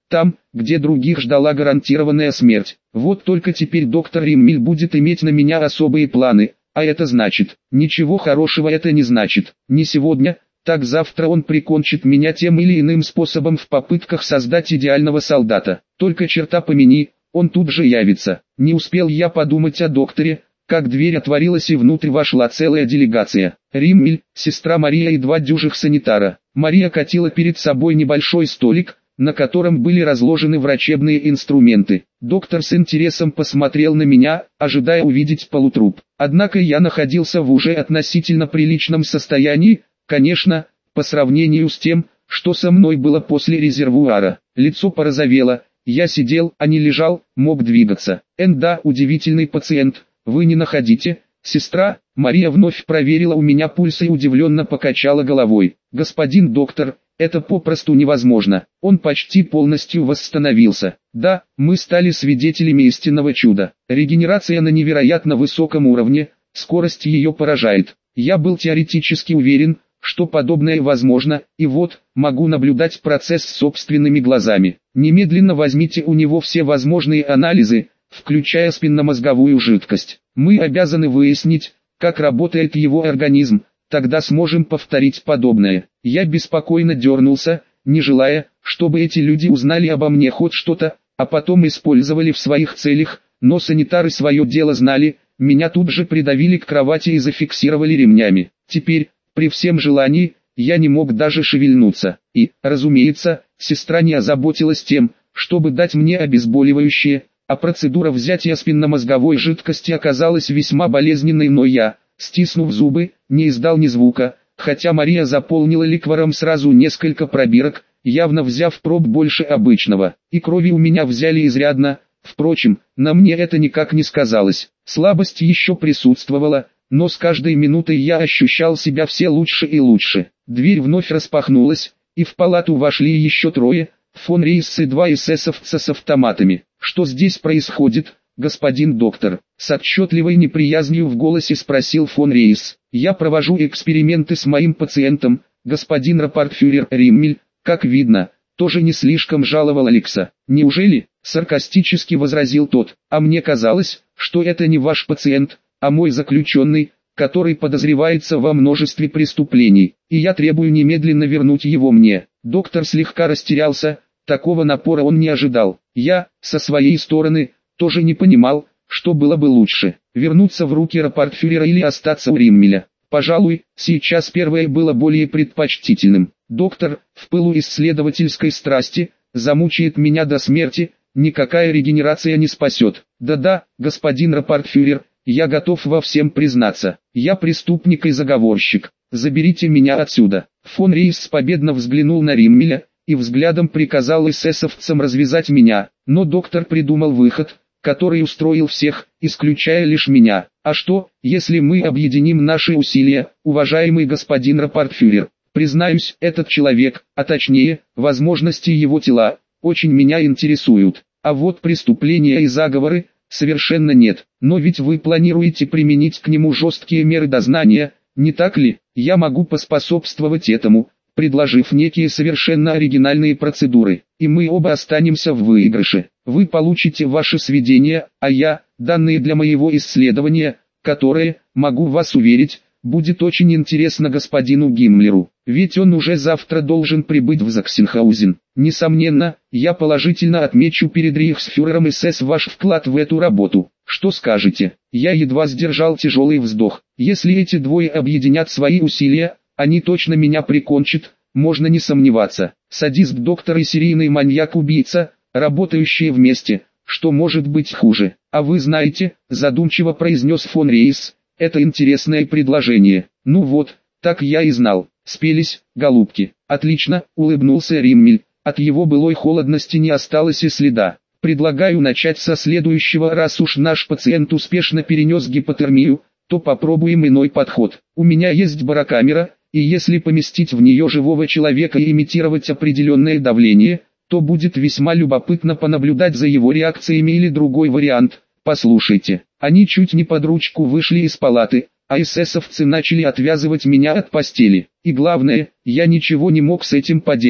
там, где других ждала гарантированная смерть. Вот только теперь доктор Риммель будет иметь на меня особые планы, а это значит, ничего хорошего это не значит. Не сегодня, так завтра он прикончит меня тем или иным способом в попытках создать идеального солдата. Только черта помяни, он тут же явится. Не успел я подумать о докторе, как дверь отворилась и внутрь вошла целая делегация. Риммель, сестра Мария и два дюжих санитара. Мария катила перед собой небольшой столик, на котором были разложены врачебные инструменты. Доктор с интересом посмотрел на меня, ожидая увидеть полутруп. Однако я находился в уже относительно приличном состоянии, конечно, по сравнению с тем, что со мной было после резервуара. Лицо порозовело, я сидел, а не лежал, мог двигаться. Энда, удивительный пациент, вы не находите? Сестра, Мария вновь проверила у меня пульс и удивленно покачала головой. Господин доктор, это попросту невозможно. Он почти полностью восстановился. Да, мы стали свидетелями истинного чуда. Регенерация на невероятно высоком уровне, скорость ее поражает. Я был теоретически уверен, что подобное возможно, и вот, могу наблюдать процесс собственными глазами. Немедленно возьмите у него все возможные анализы, включая спинномозговую жидкость. Мы обязаны выяснить, как работает его организм, тогда сможем повторить подобное. Я беспокойно дернулся, не желая, чтобы эти люди узнали обо мне хоть что-то, а потом использовали в своих целях, но санитары свое дело знали, меня тут же придавили к кровати и зафиксировали ремнями. Теперь, при всем желании, я не мог даже шевельнуться. И, разумеется, сестра не озаботилась тем, чтобы дать мне обезболивающее, а процедура взятия спинномозговой жидкости оказалась весьма болезненной, но я, стиснув зубы, не издал ни звука, хотя Мария заполнила ликвором сразу несколько пробирок, явно взяв проб больше обычного, и крови у меня взяли изрядно. Впрочем, на мне это никак не сказалось. Слабость еще присутствовала, но с каждой минутой я ощущал себя все лучше и лучше. Дверь вновь распахнулась, и в палату вошли еще трое, фон Рейс и два эсэсовца с автоматами. «Что здесь происходит, господин доктор?» С отчетливой неприязнью в голосе спросил фон Рейс. «Я провожу эксперименты с моим пациентом, господин рапортфюрер Риммель, как видно». Тоже не слишком жаловал Алекса. «Неужели?» — саркастически возразил тот. «А мне казалось, что это не ваш пациент, а мой заключенный, который подозревается во множестве преступлений, и я требую немедленно вернуть его мне». Доктор слегка растерялся, такого напора он не ожидал. Я, со своей стороны, тоже не понимал, что было бы лучше, вернуться в руки рапортфюрера или остаться у Риммеля. Пожалуй, сейчас первое было более предпочтительным. Доктор, в пылу исследовательской страсти, замучает меня до смерти, никакая регенерация не спасет. Да-да, господин рапортфюрер, я готов во всем признаться. Я преступник и заговорщик. Заберите меня отсюда. Фон Рейс победно взглянул на Риммеля и взглядом приказал эсэсовцам развязать меня, но доктор придумал выход, который устроил всех, исключая лишь меня. А что, если мы объединим наши усилия, уважаемый господин рапортфюрер? Признаюсь, этот человек, а точнее, возможности его тела, очень меня интересуют. А вот преступления и заговоры, совершенно нет. Но ведь вы планируете применить к нему жесткие меры дознания, не так ли? Я могу поспособствовать этому, предложив некие совершенно оригинальные процедуры, и мы оба останемся в выигрыше. Вы получите ваши сведения, а я, данные для моего исследования, которое, могу вас уверить, будет очень интересно господину Гиммлеру, ведь он уже завтра должен прибыть в Заксенхаузен. Несомненно, я положительно отмечу перед рейхсфюрером СС ваш вклад в эту работу. Что скажете? Я едва сдержал тяжелый вздох. Если эти двое объединят свои усилия, они точно меня прикончат, можно не сомневаться. Садист доктор и серийный маньяк-убийца, работающие вместе, что может быть хуже? А вы знаете, задумчиво произнес фон Рейс, это интересное предложение. Ну вот, так я и знал. Спелись, голубки. Отлично, улыбнулся Риммель. От его былой холодности не осталось и следа. Предлагаю начать со следующего. Раз уж наш пациент успешно перенес гипотермию, то попробуем иной подход. У меня есть барокамера, и если поместить в нее живого человека и имитировать определенное давление, то будет весьма любопытно понаблюдать за его реакциями. Или другой вариант. Послушайте, они чуть не под ручку вышли из палаты, а эсэсовцы начали отвязывать меня от постели. И главное, я ничего не мог с этим поделать.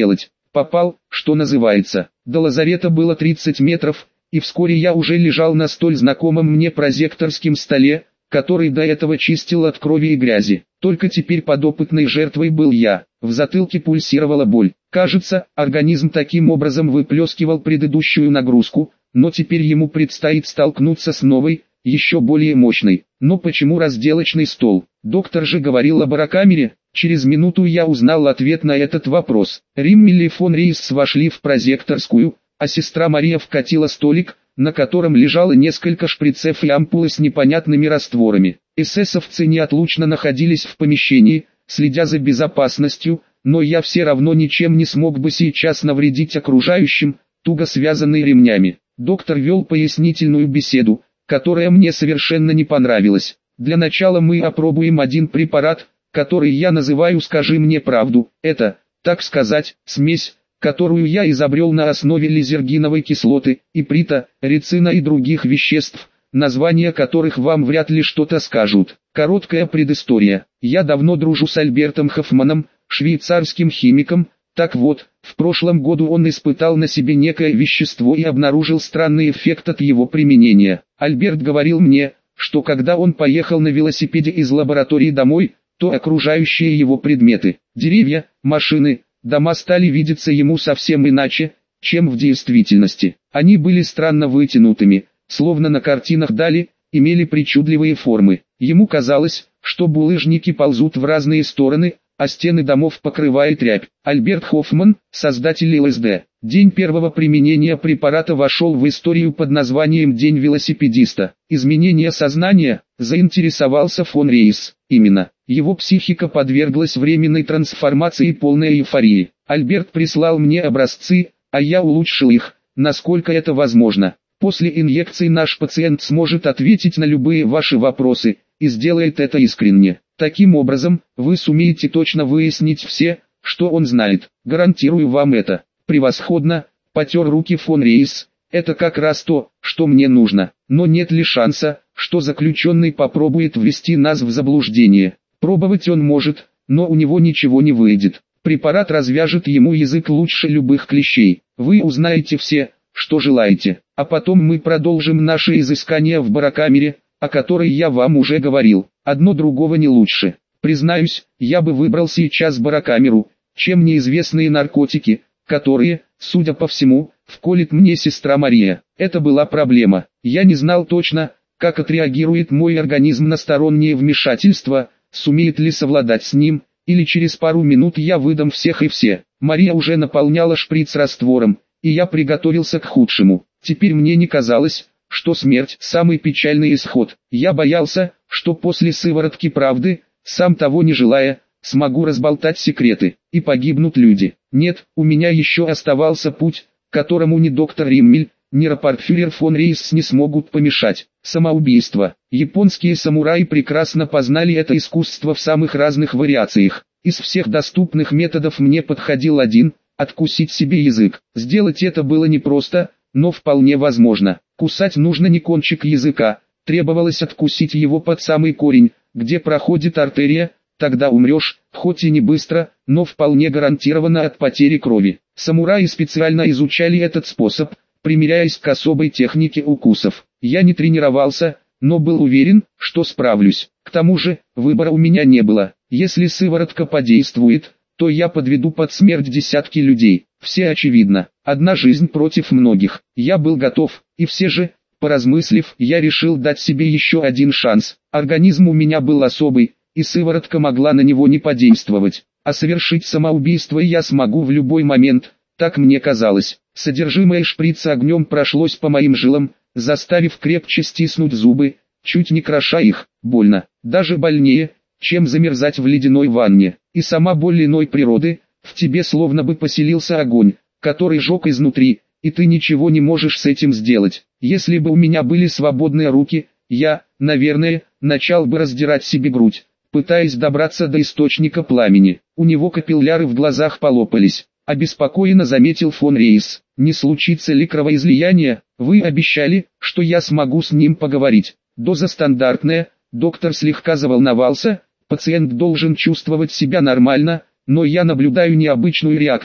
Попал, что называется. До лазарета было тридцать метров, и вскоре я уже лежал на столь знакомом мне прозекторском столе, который до этого чистил от крови и грязи. Только теперь подопытной жертвой был я. В затылке пульсировала боль. Кажется, организм таким образом выплескивал предыдущую нагрузку, но теперь ему предстоит столкнуться с новой, еще более мощной. Но почему разделочный стол? Доктор же говорил о барокамере. Через минуту я узнал ответ на этот вопрос. Риммель и фон Рейс вошли в прозекторскую, а сестра Мария вкатила столик, на котором лежало несколько шприцев и ампулы с непонятными растворами. Эсэсовцы неотлучно находились в помещении, следя за безопасностью, но я все равно ничем не смог бы сейчас навредить окружающим, туго связанные ремнями. Доктор вел пояснительную беседу, которая мне совершенно не понравилась. Для начала мы опробуем один препарат, который я называю «Скажи мне правду». Это, так сказать, смесь, которую я изобрел на основе лизергиновой кислоты, иприта, рицина и других веществ, названия которых вам вряд ли что-то скажут. Короткая предыстория. Я давно дружу с Альбертом Хоффманом, швейцарским химиком. Так вот, в прошлом году он испытал на себе некое вещество и обнаружил странный эффект от его применения. Альберт говорил мне, что когда он поехал на велосипеде из лаборатории домой, то окружающие его предметы, деревья, машины, дома стали видеться ему совсем иначе, чем в действительности. Они были странно вытянутыми, словно на картинах Дали, имели причудливые формы. Ему казалось, что булыжники ползут в разные стороны, а стены домов покрывает рябь. Альберт Хоффман, создатель ЛСД. День первого применения препарата вошел в историю под названием «День велосипедиста». Изменение сознания, заинтересовался фон Рейс. Именно, его психика подверглась временной трансформации и полной эйфории. Альберт прислал мне образцы, а я улучшил их, насколько это возможно. После инъекции наш пациент сможет ответить на любые ваши вопросы, и сделает это искренне. Таким образом, вы сумеете точно выяснить все, что он знает. Гарантирую вам это. Превосходно, потер руки фон Рейс. Это как раз то, что мне нужно. Но нет ли шанса, что заключенный попробует ввести нас в заблуждение? Пробовать он может, но у него ничего не выйдет. Препарат развяжет ему язык лучше любых клещей. Вы узнаете все, что желаете. А потом мы продолжим наши изыскания в барокамере, о которой я вам уже говорил. Одно другого не лучше. Признаюсь, я бы выбрал сейчас барокамеру, чем неизвестные наркотики, которые, судя по всему, вколет мне сестра Мария. Это была проблема. Я не знал точно, как отреагирует мой организм на стороннее вмешательство, сумеет ли совладать с ним, или через пару минут я выдам всех и все. Мария уже наполняла шприц раствором, и я приготовился к худшему. Теперь мне не казалось, что смерть – самый печальный исход. Я боялся, что после сыворотки правды, сам того не желая, смогу разболтать секреты, и погибнут люди. Нет, у меня еще оставался путь, которому ни доктор Риммель, ни рапортфюрер фон Рейс не смогут помешать. Самоубийство. Японские самураи прекрасно познали это искусство в самых разных вариациях. Из всех доступных методов мне подходил один – откусить себе язык. Сделать это было непросто, но вполне возможно. Кусать нужно не кончик языка, требовалось откусить его под самый корень, где проходит артерия, тогда умрешь, хоть и не быстро, но вполне гарантированно от потери крови. Самураи специально изучали этот способ, примиряясь к особой технике укусов. Я не тренировался, но был уверен, что справлюсь. К тому же, выбора у меня не было. Если сыворотка подействует, то я подведу под смерть десятки людей. Все очевидно. Одна жизнь против многих. Я был готов, и все же, поразмыслив, я решил дать себе еще один шанс. Организм у меня был особый, и сыворотка могла на него не подействовать. А совершить самоубийство я смогу в любой момент, так мне казалось. Содержимое шприца огнем прошлось по моим жилам, заставив крепче стиснуть зубы, чуть не кроша их. Больно, даже больнее, чем замерзать в ледяной ванне. И сама боль иной природы, в тебе словно бы поселился огонь, который жег изнутри, и ты ничего не можешь с этим сделать. Если бы у меня были свободные руки, я, наверное, начал бы раздирать себе грудь, пытаясь добраться до источника пламени. У него капилляры в глазах полопались. Обеспокоенно заметил фон Рейс. Не случится ли кровоизлияние? Вы обещали, что я смогу с ним поговорить. Доза стандартная. Доктор слегка заволновался. Пациент должен чувствовать себя нормально, но я наблюдаю необычную реакцию.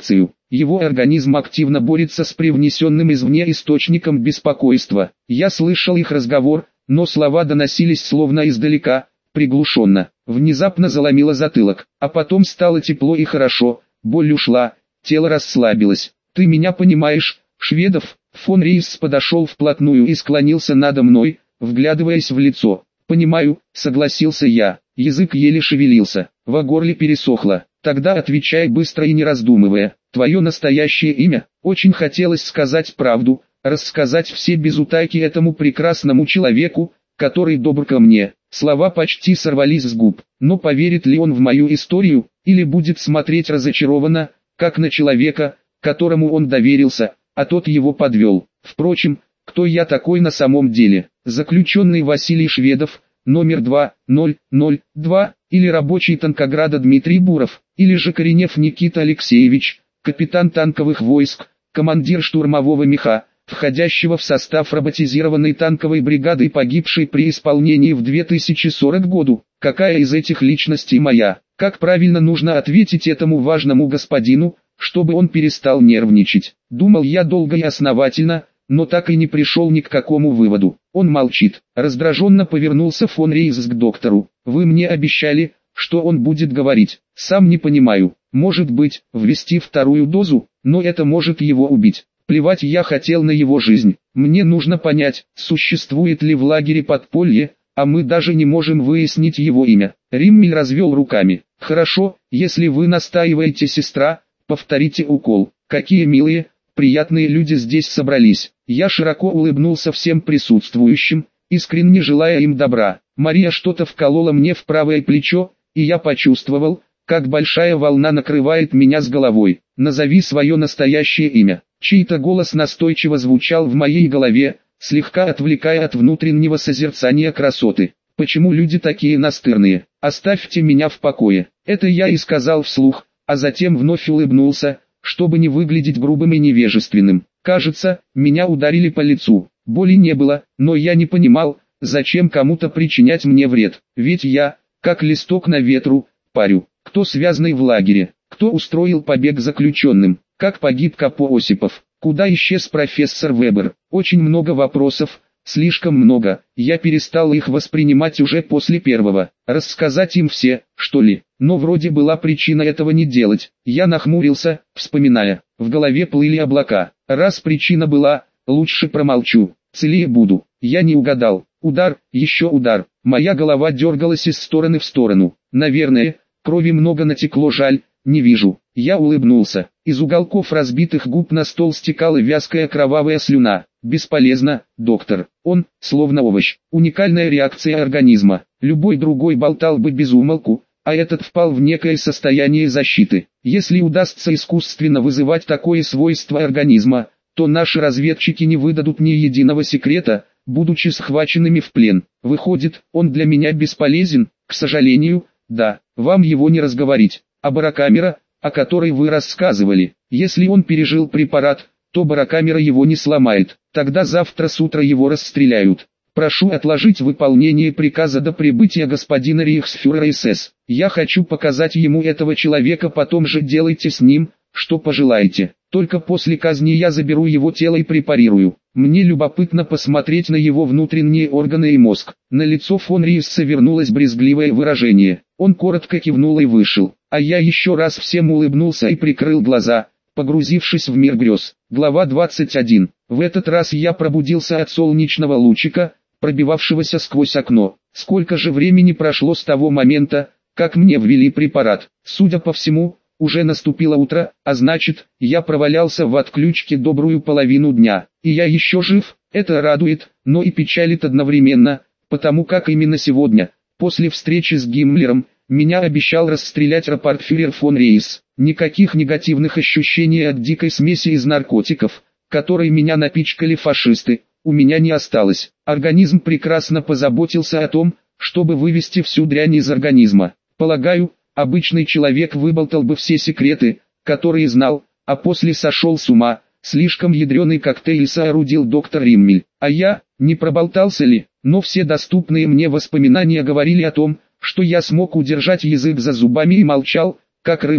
Его организм активно борется с привнесенным извне источником беспокойства. Я слышал их разговор, но слова доносились словно издалека, приглушенно. Внезапно заломило затылок, а потом стало тепло и хорошо, боль ушла, тело расслабилось. «Ты меня понимаешь, Шведов?» Фон Рейс подошел вплотную и склонился надо мной, вглядываясь в лицо. «Понимаю», — согласился я. Язык еле шевелился, во горле пересохло. «Тогда отвечай быстро и не раздумывая. Твое настоящее имя?» Очень хотелось сказать правду, рассказать все без утайки этому прекрасному человеку, который добр ко мне. Слова почти сорвались с губ. Но поверит ли он в мою историю, или будет смотреть разочарованно, как на человека, которому он доверился, а тот его подвел? Впрочем, кто я такой на самом деле? Заключенный Василий Шведов, номер два ноль ноль два, или рабочий Танкограда Дмитрий Буров, или же Коренев Никита Алексеевич, капитан танковых войск, командир штурмового меха, входящего в состав роботизированной танковой бригады и погибшей при исполнении в две тысячи сороком году. Какая из этих личностей моя? Как правильно нужно ответить этому важному господину, чтобы он перестал нервничать? Думал я долго и основательно, но так и не пришел ни к какому выводу. Он молчит. Раздраженно повернулся фон Рейс к доктору. «Вы мне обещали, что он будет говорить. Сам не понимаю. Может быть, ввести вторую дозу, но это может его убить. Плевать я хотел на его жизнь. Мне нужно понять, существует ли в лагере подполье, а мы даже не можем выяснить его имя». Риммель развел руками. «Хорошо, если вы настаиваете, сестра, повторите укол. Какие милые, приятные люди здесь собрались». Я широко улыбнулся всем присутствующим, искренне желая им добра. Мария что-то вколола мне в правое плечо, и я почувствовал, как большая волна накрывает меня с головой. «Назови свое настоящее имя». Чей-то голос настойчиво звучал в моей голове, слегка отвлекая от внутреннего созерцания красоты. «Почему люди такие настырные? Оставьте меня в покое». Это я и сказал вслух, а затем вновь улыбнулся, чтобы не выглядеть грубым и невежественным. Кажется, меня ударили по лицу. Боли не было, но я не понимал, зачем кому-то причинять мне вред. Ведь я, как листок на ветру, парю. Кто связанный в лагере? Кто устроил побег заключенным? Как погиб Капо Осипов? Куда исчез профессор Вебер? Очень много вопросов, слишком много. Я перестал их воспринимать уже после первого. Рассказать им все, что ли? Но вроде была причина этого не делать. Я нахмурился, вспоминая. В голове плыли облака. Раз причина была, лучше промолчу. Целее буду. Я не угадал. Удар, еще удар. Моя голова дергалась из стороны в сторону. Наверное, крови много натекло, жаль, не вижу. Я улыбнулся. Из уголков разбитых губ на стол стекала вязкая кровавая слюна. Бесполезно, доктор. Он, словно овощ. Уникальная реакция организма. Любой другой болтал бы без умолку, а этот впал в некое состояние защиты. Если удастся искусственно вызывать такое свойство организма, то наши разведчики не выдадут ни единого секрета, будучи схваченными в плен. Выходит, он для меня бесполезен? К сожалению, да. Вам его не разговорить. А барокамера, о которой вы рассказывали, если он пережил препарат, то барокамера его не сломает. Тогда завтра с утра его расстреляют. Прошу отложить выполнение приказа до прибытия господина рейхсфюрера СС. Я хочу показать ему этого человека, потом же делайте с ним, что пожелаете. Только после казни я заберу его тело и препарирую. Мне любопытно посмотреть на его внутренние органы и мозг». На лицо фон Рейса вернулось брезгливое выражение. Он коротко кивнул и вышел. А я еще раз всем улыбнулся и прикрыл глаза, погрузившись в мир грез. Глава двадцать один. В этот раз я пробудился от солнечного лучика, пробивавшегося сквозь окно. Сколько же времени прошло с того момента, как мне ввели препарат? Судя по всему, уже наступило утро, а значит, я провалялся в отключке добрую половину дня. И я еще жив, это радует, но и печалит одновременно, потому как именно сегодня, после встречи с Гиммлером, меня обещал расстрелять рапортфюрер фон Рейс. Никаких негативных ощущений от дикой смеси из наркотиков, которой меня напичкали фашисты, у меня не осталось. Организм прекрасно позаботился о том, чтобы вывести всю дрянь из организма. Полагаю, обычный человек выболтал бы все секреты, которые знал, а после сошел с ума. Слишком ядреный коктейль соорудил доктор Риммель. А я, не проболтался ли? Но все доступные мне воспоминания говорили о том, что я смог удержать язык за зубами и молчал, как рыба,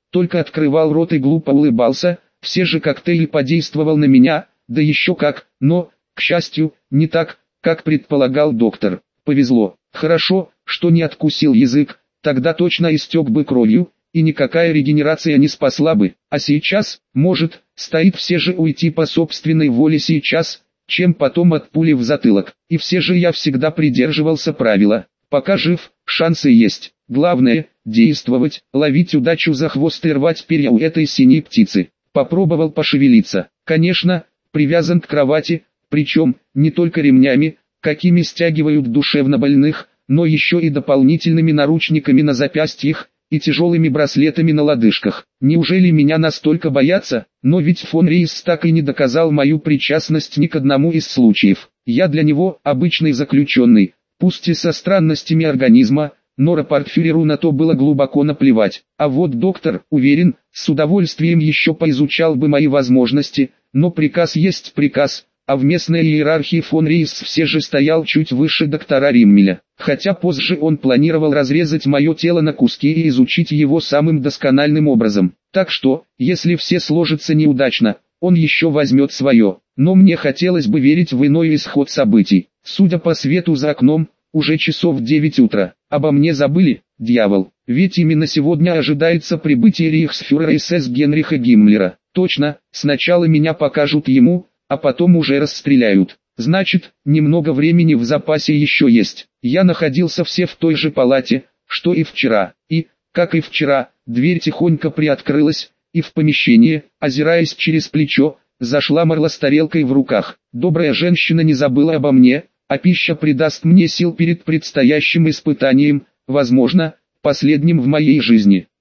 только открывал рот и глупо улыбался, все же коктейль подействовал на меня, да еще как, но, к счастью, не так, как предполагал доктор. Повезло, хорошо, что не откусил язык, тогда точно истек бы кровью, и никакая регенерация не спасла бы. А сейчас, может, стоит все же уйти по собственной воле сейчас, чем потом от пули в затылок. И все же я всегда придерживался правила: пока жив, шансы есть. Главное – действовать, ловить удачу за хвост и рвать перья у этой синей птицы. Попробовал пошевелиться. Конечно, привязан к кровати, причем не только ремнями, какими стягивают душевнобольных, но еще и дополнительными наручниками на запястьях и тяжелыми браслетами на лодыжках. Неужели меня настолько боятся? Но ведь фон Рейс так и не доказал мою причастность ни к одному из случаев. Я для него обычный заключенный, пусть и со странностями организма, но рапортфюреру на то было глубоко наплевать. А вот доктор, уверен, с удовольствием еще поизучал бы мои возможности, но приказ есть приказ, а в местной иерархии фон Рейс все же стоял чуть выше доктора Риммеля. Хотя позже он планировал разрезать мое тело на куски и изучить его самым доскональным образом. Так что, если все сложится неудачно, он еще возьмет свое. Но мне хотелось бы верить в иной исход событий. Судя по свету за окном, уже часов девять утра. Обо мне забыли, дьявол. Ведь именно сегодня ожидается прибытие рейхсфюрера эс эс Генриха Гиммлера. Точно, сначала меня покажут ему, а потом уже расстреляют. Значит, немного времени в запасе еще есть. Я находился все в той же палате, что и вчера. И, как и вчера, дверь тихонько приоткрылась, и в помещение, озираясь через плечо, зашла Марла с тарелкой в руках. Добрая женщина не забыла обо мне, а пища придаст мне сил перед предстоящим испытанием, возможно, последним в моей жизни.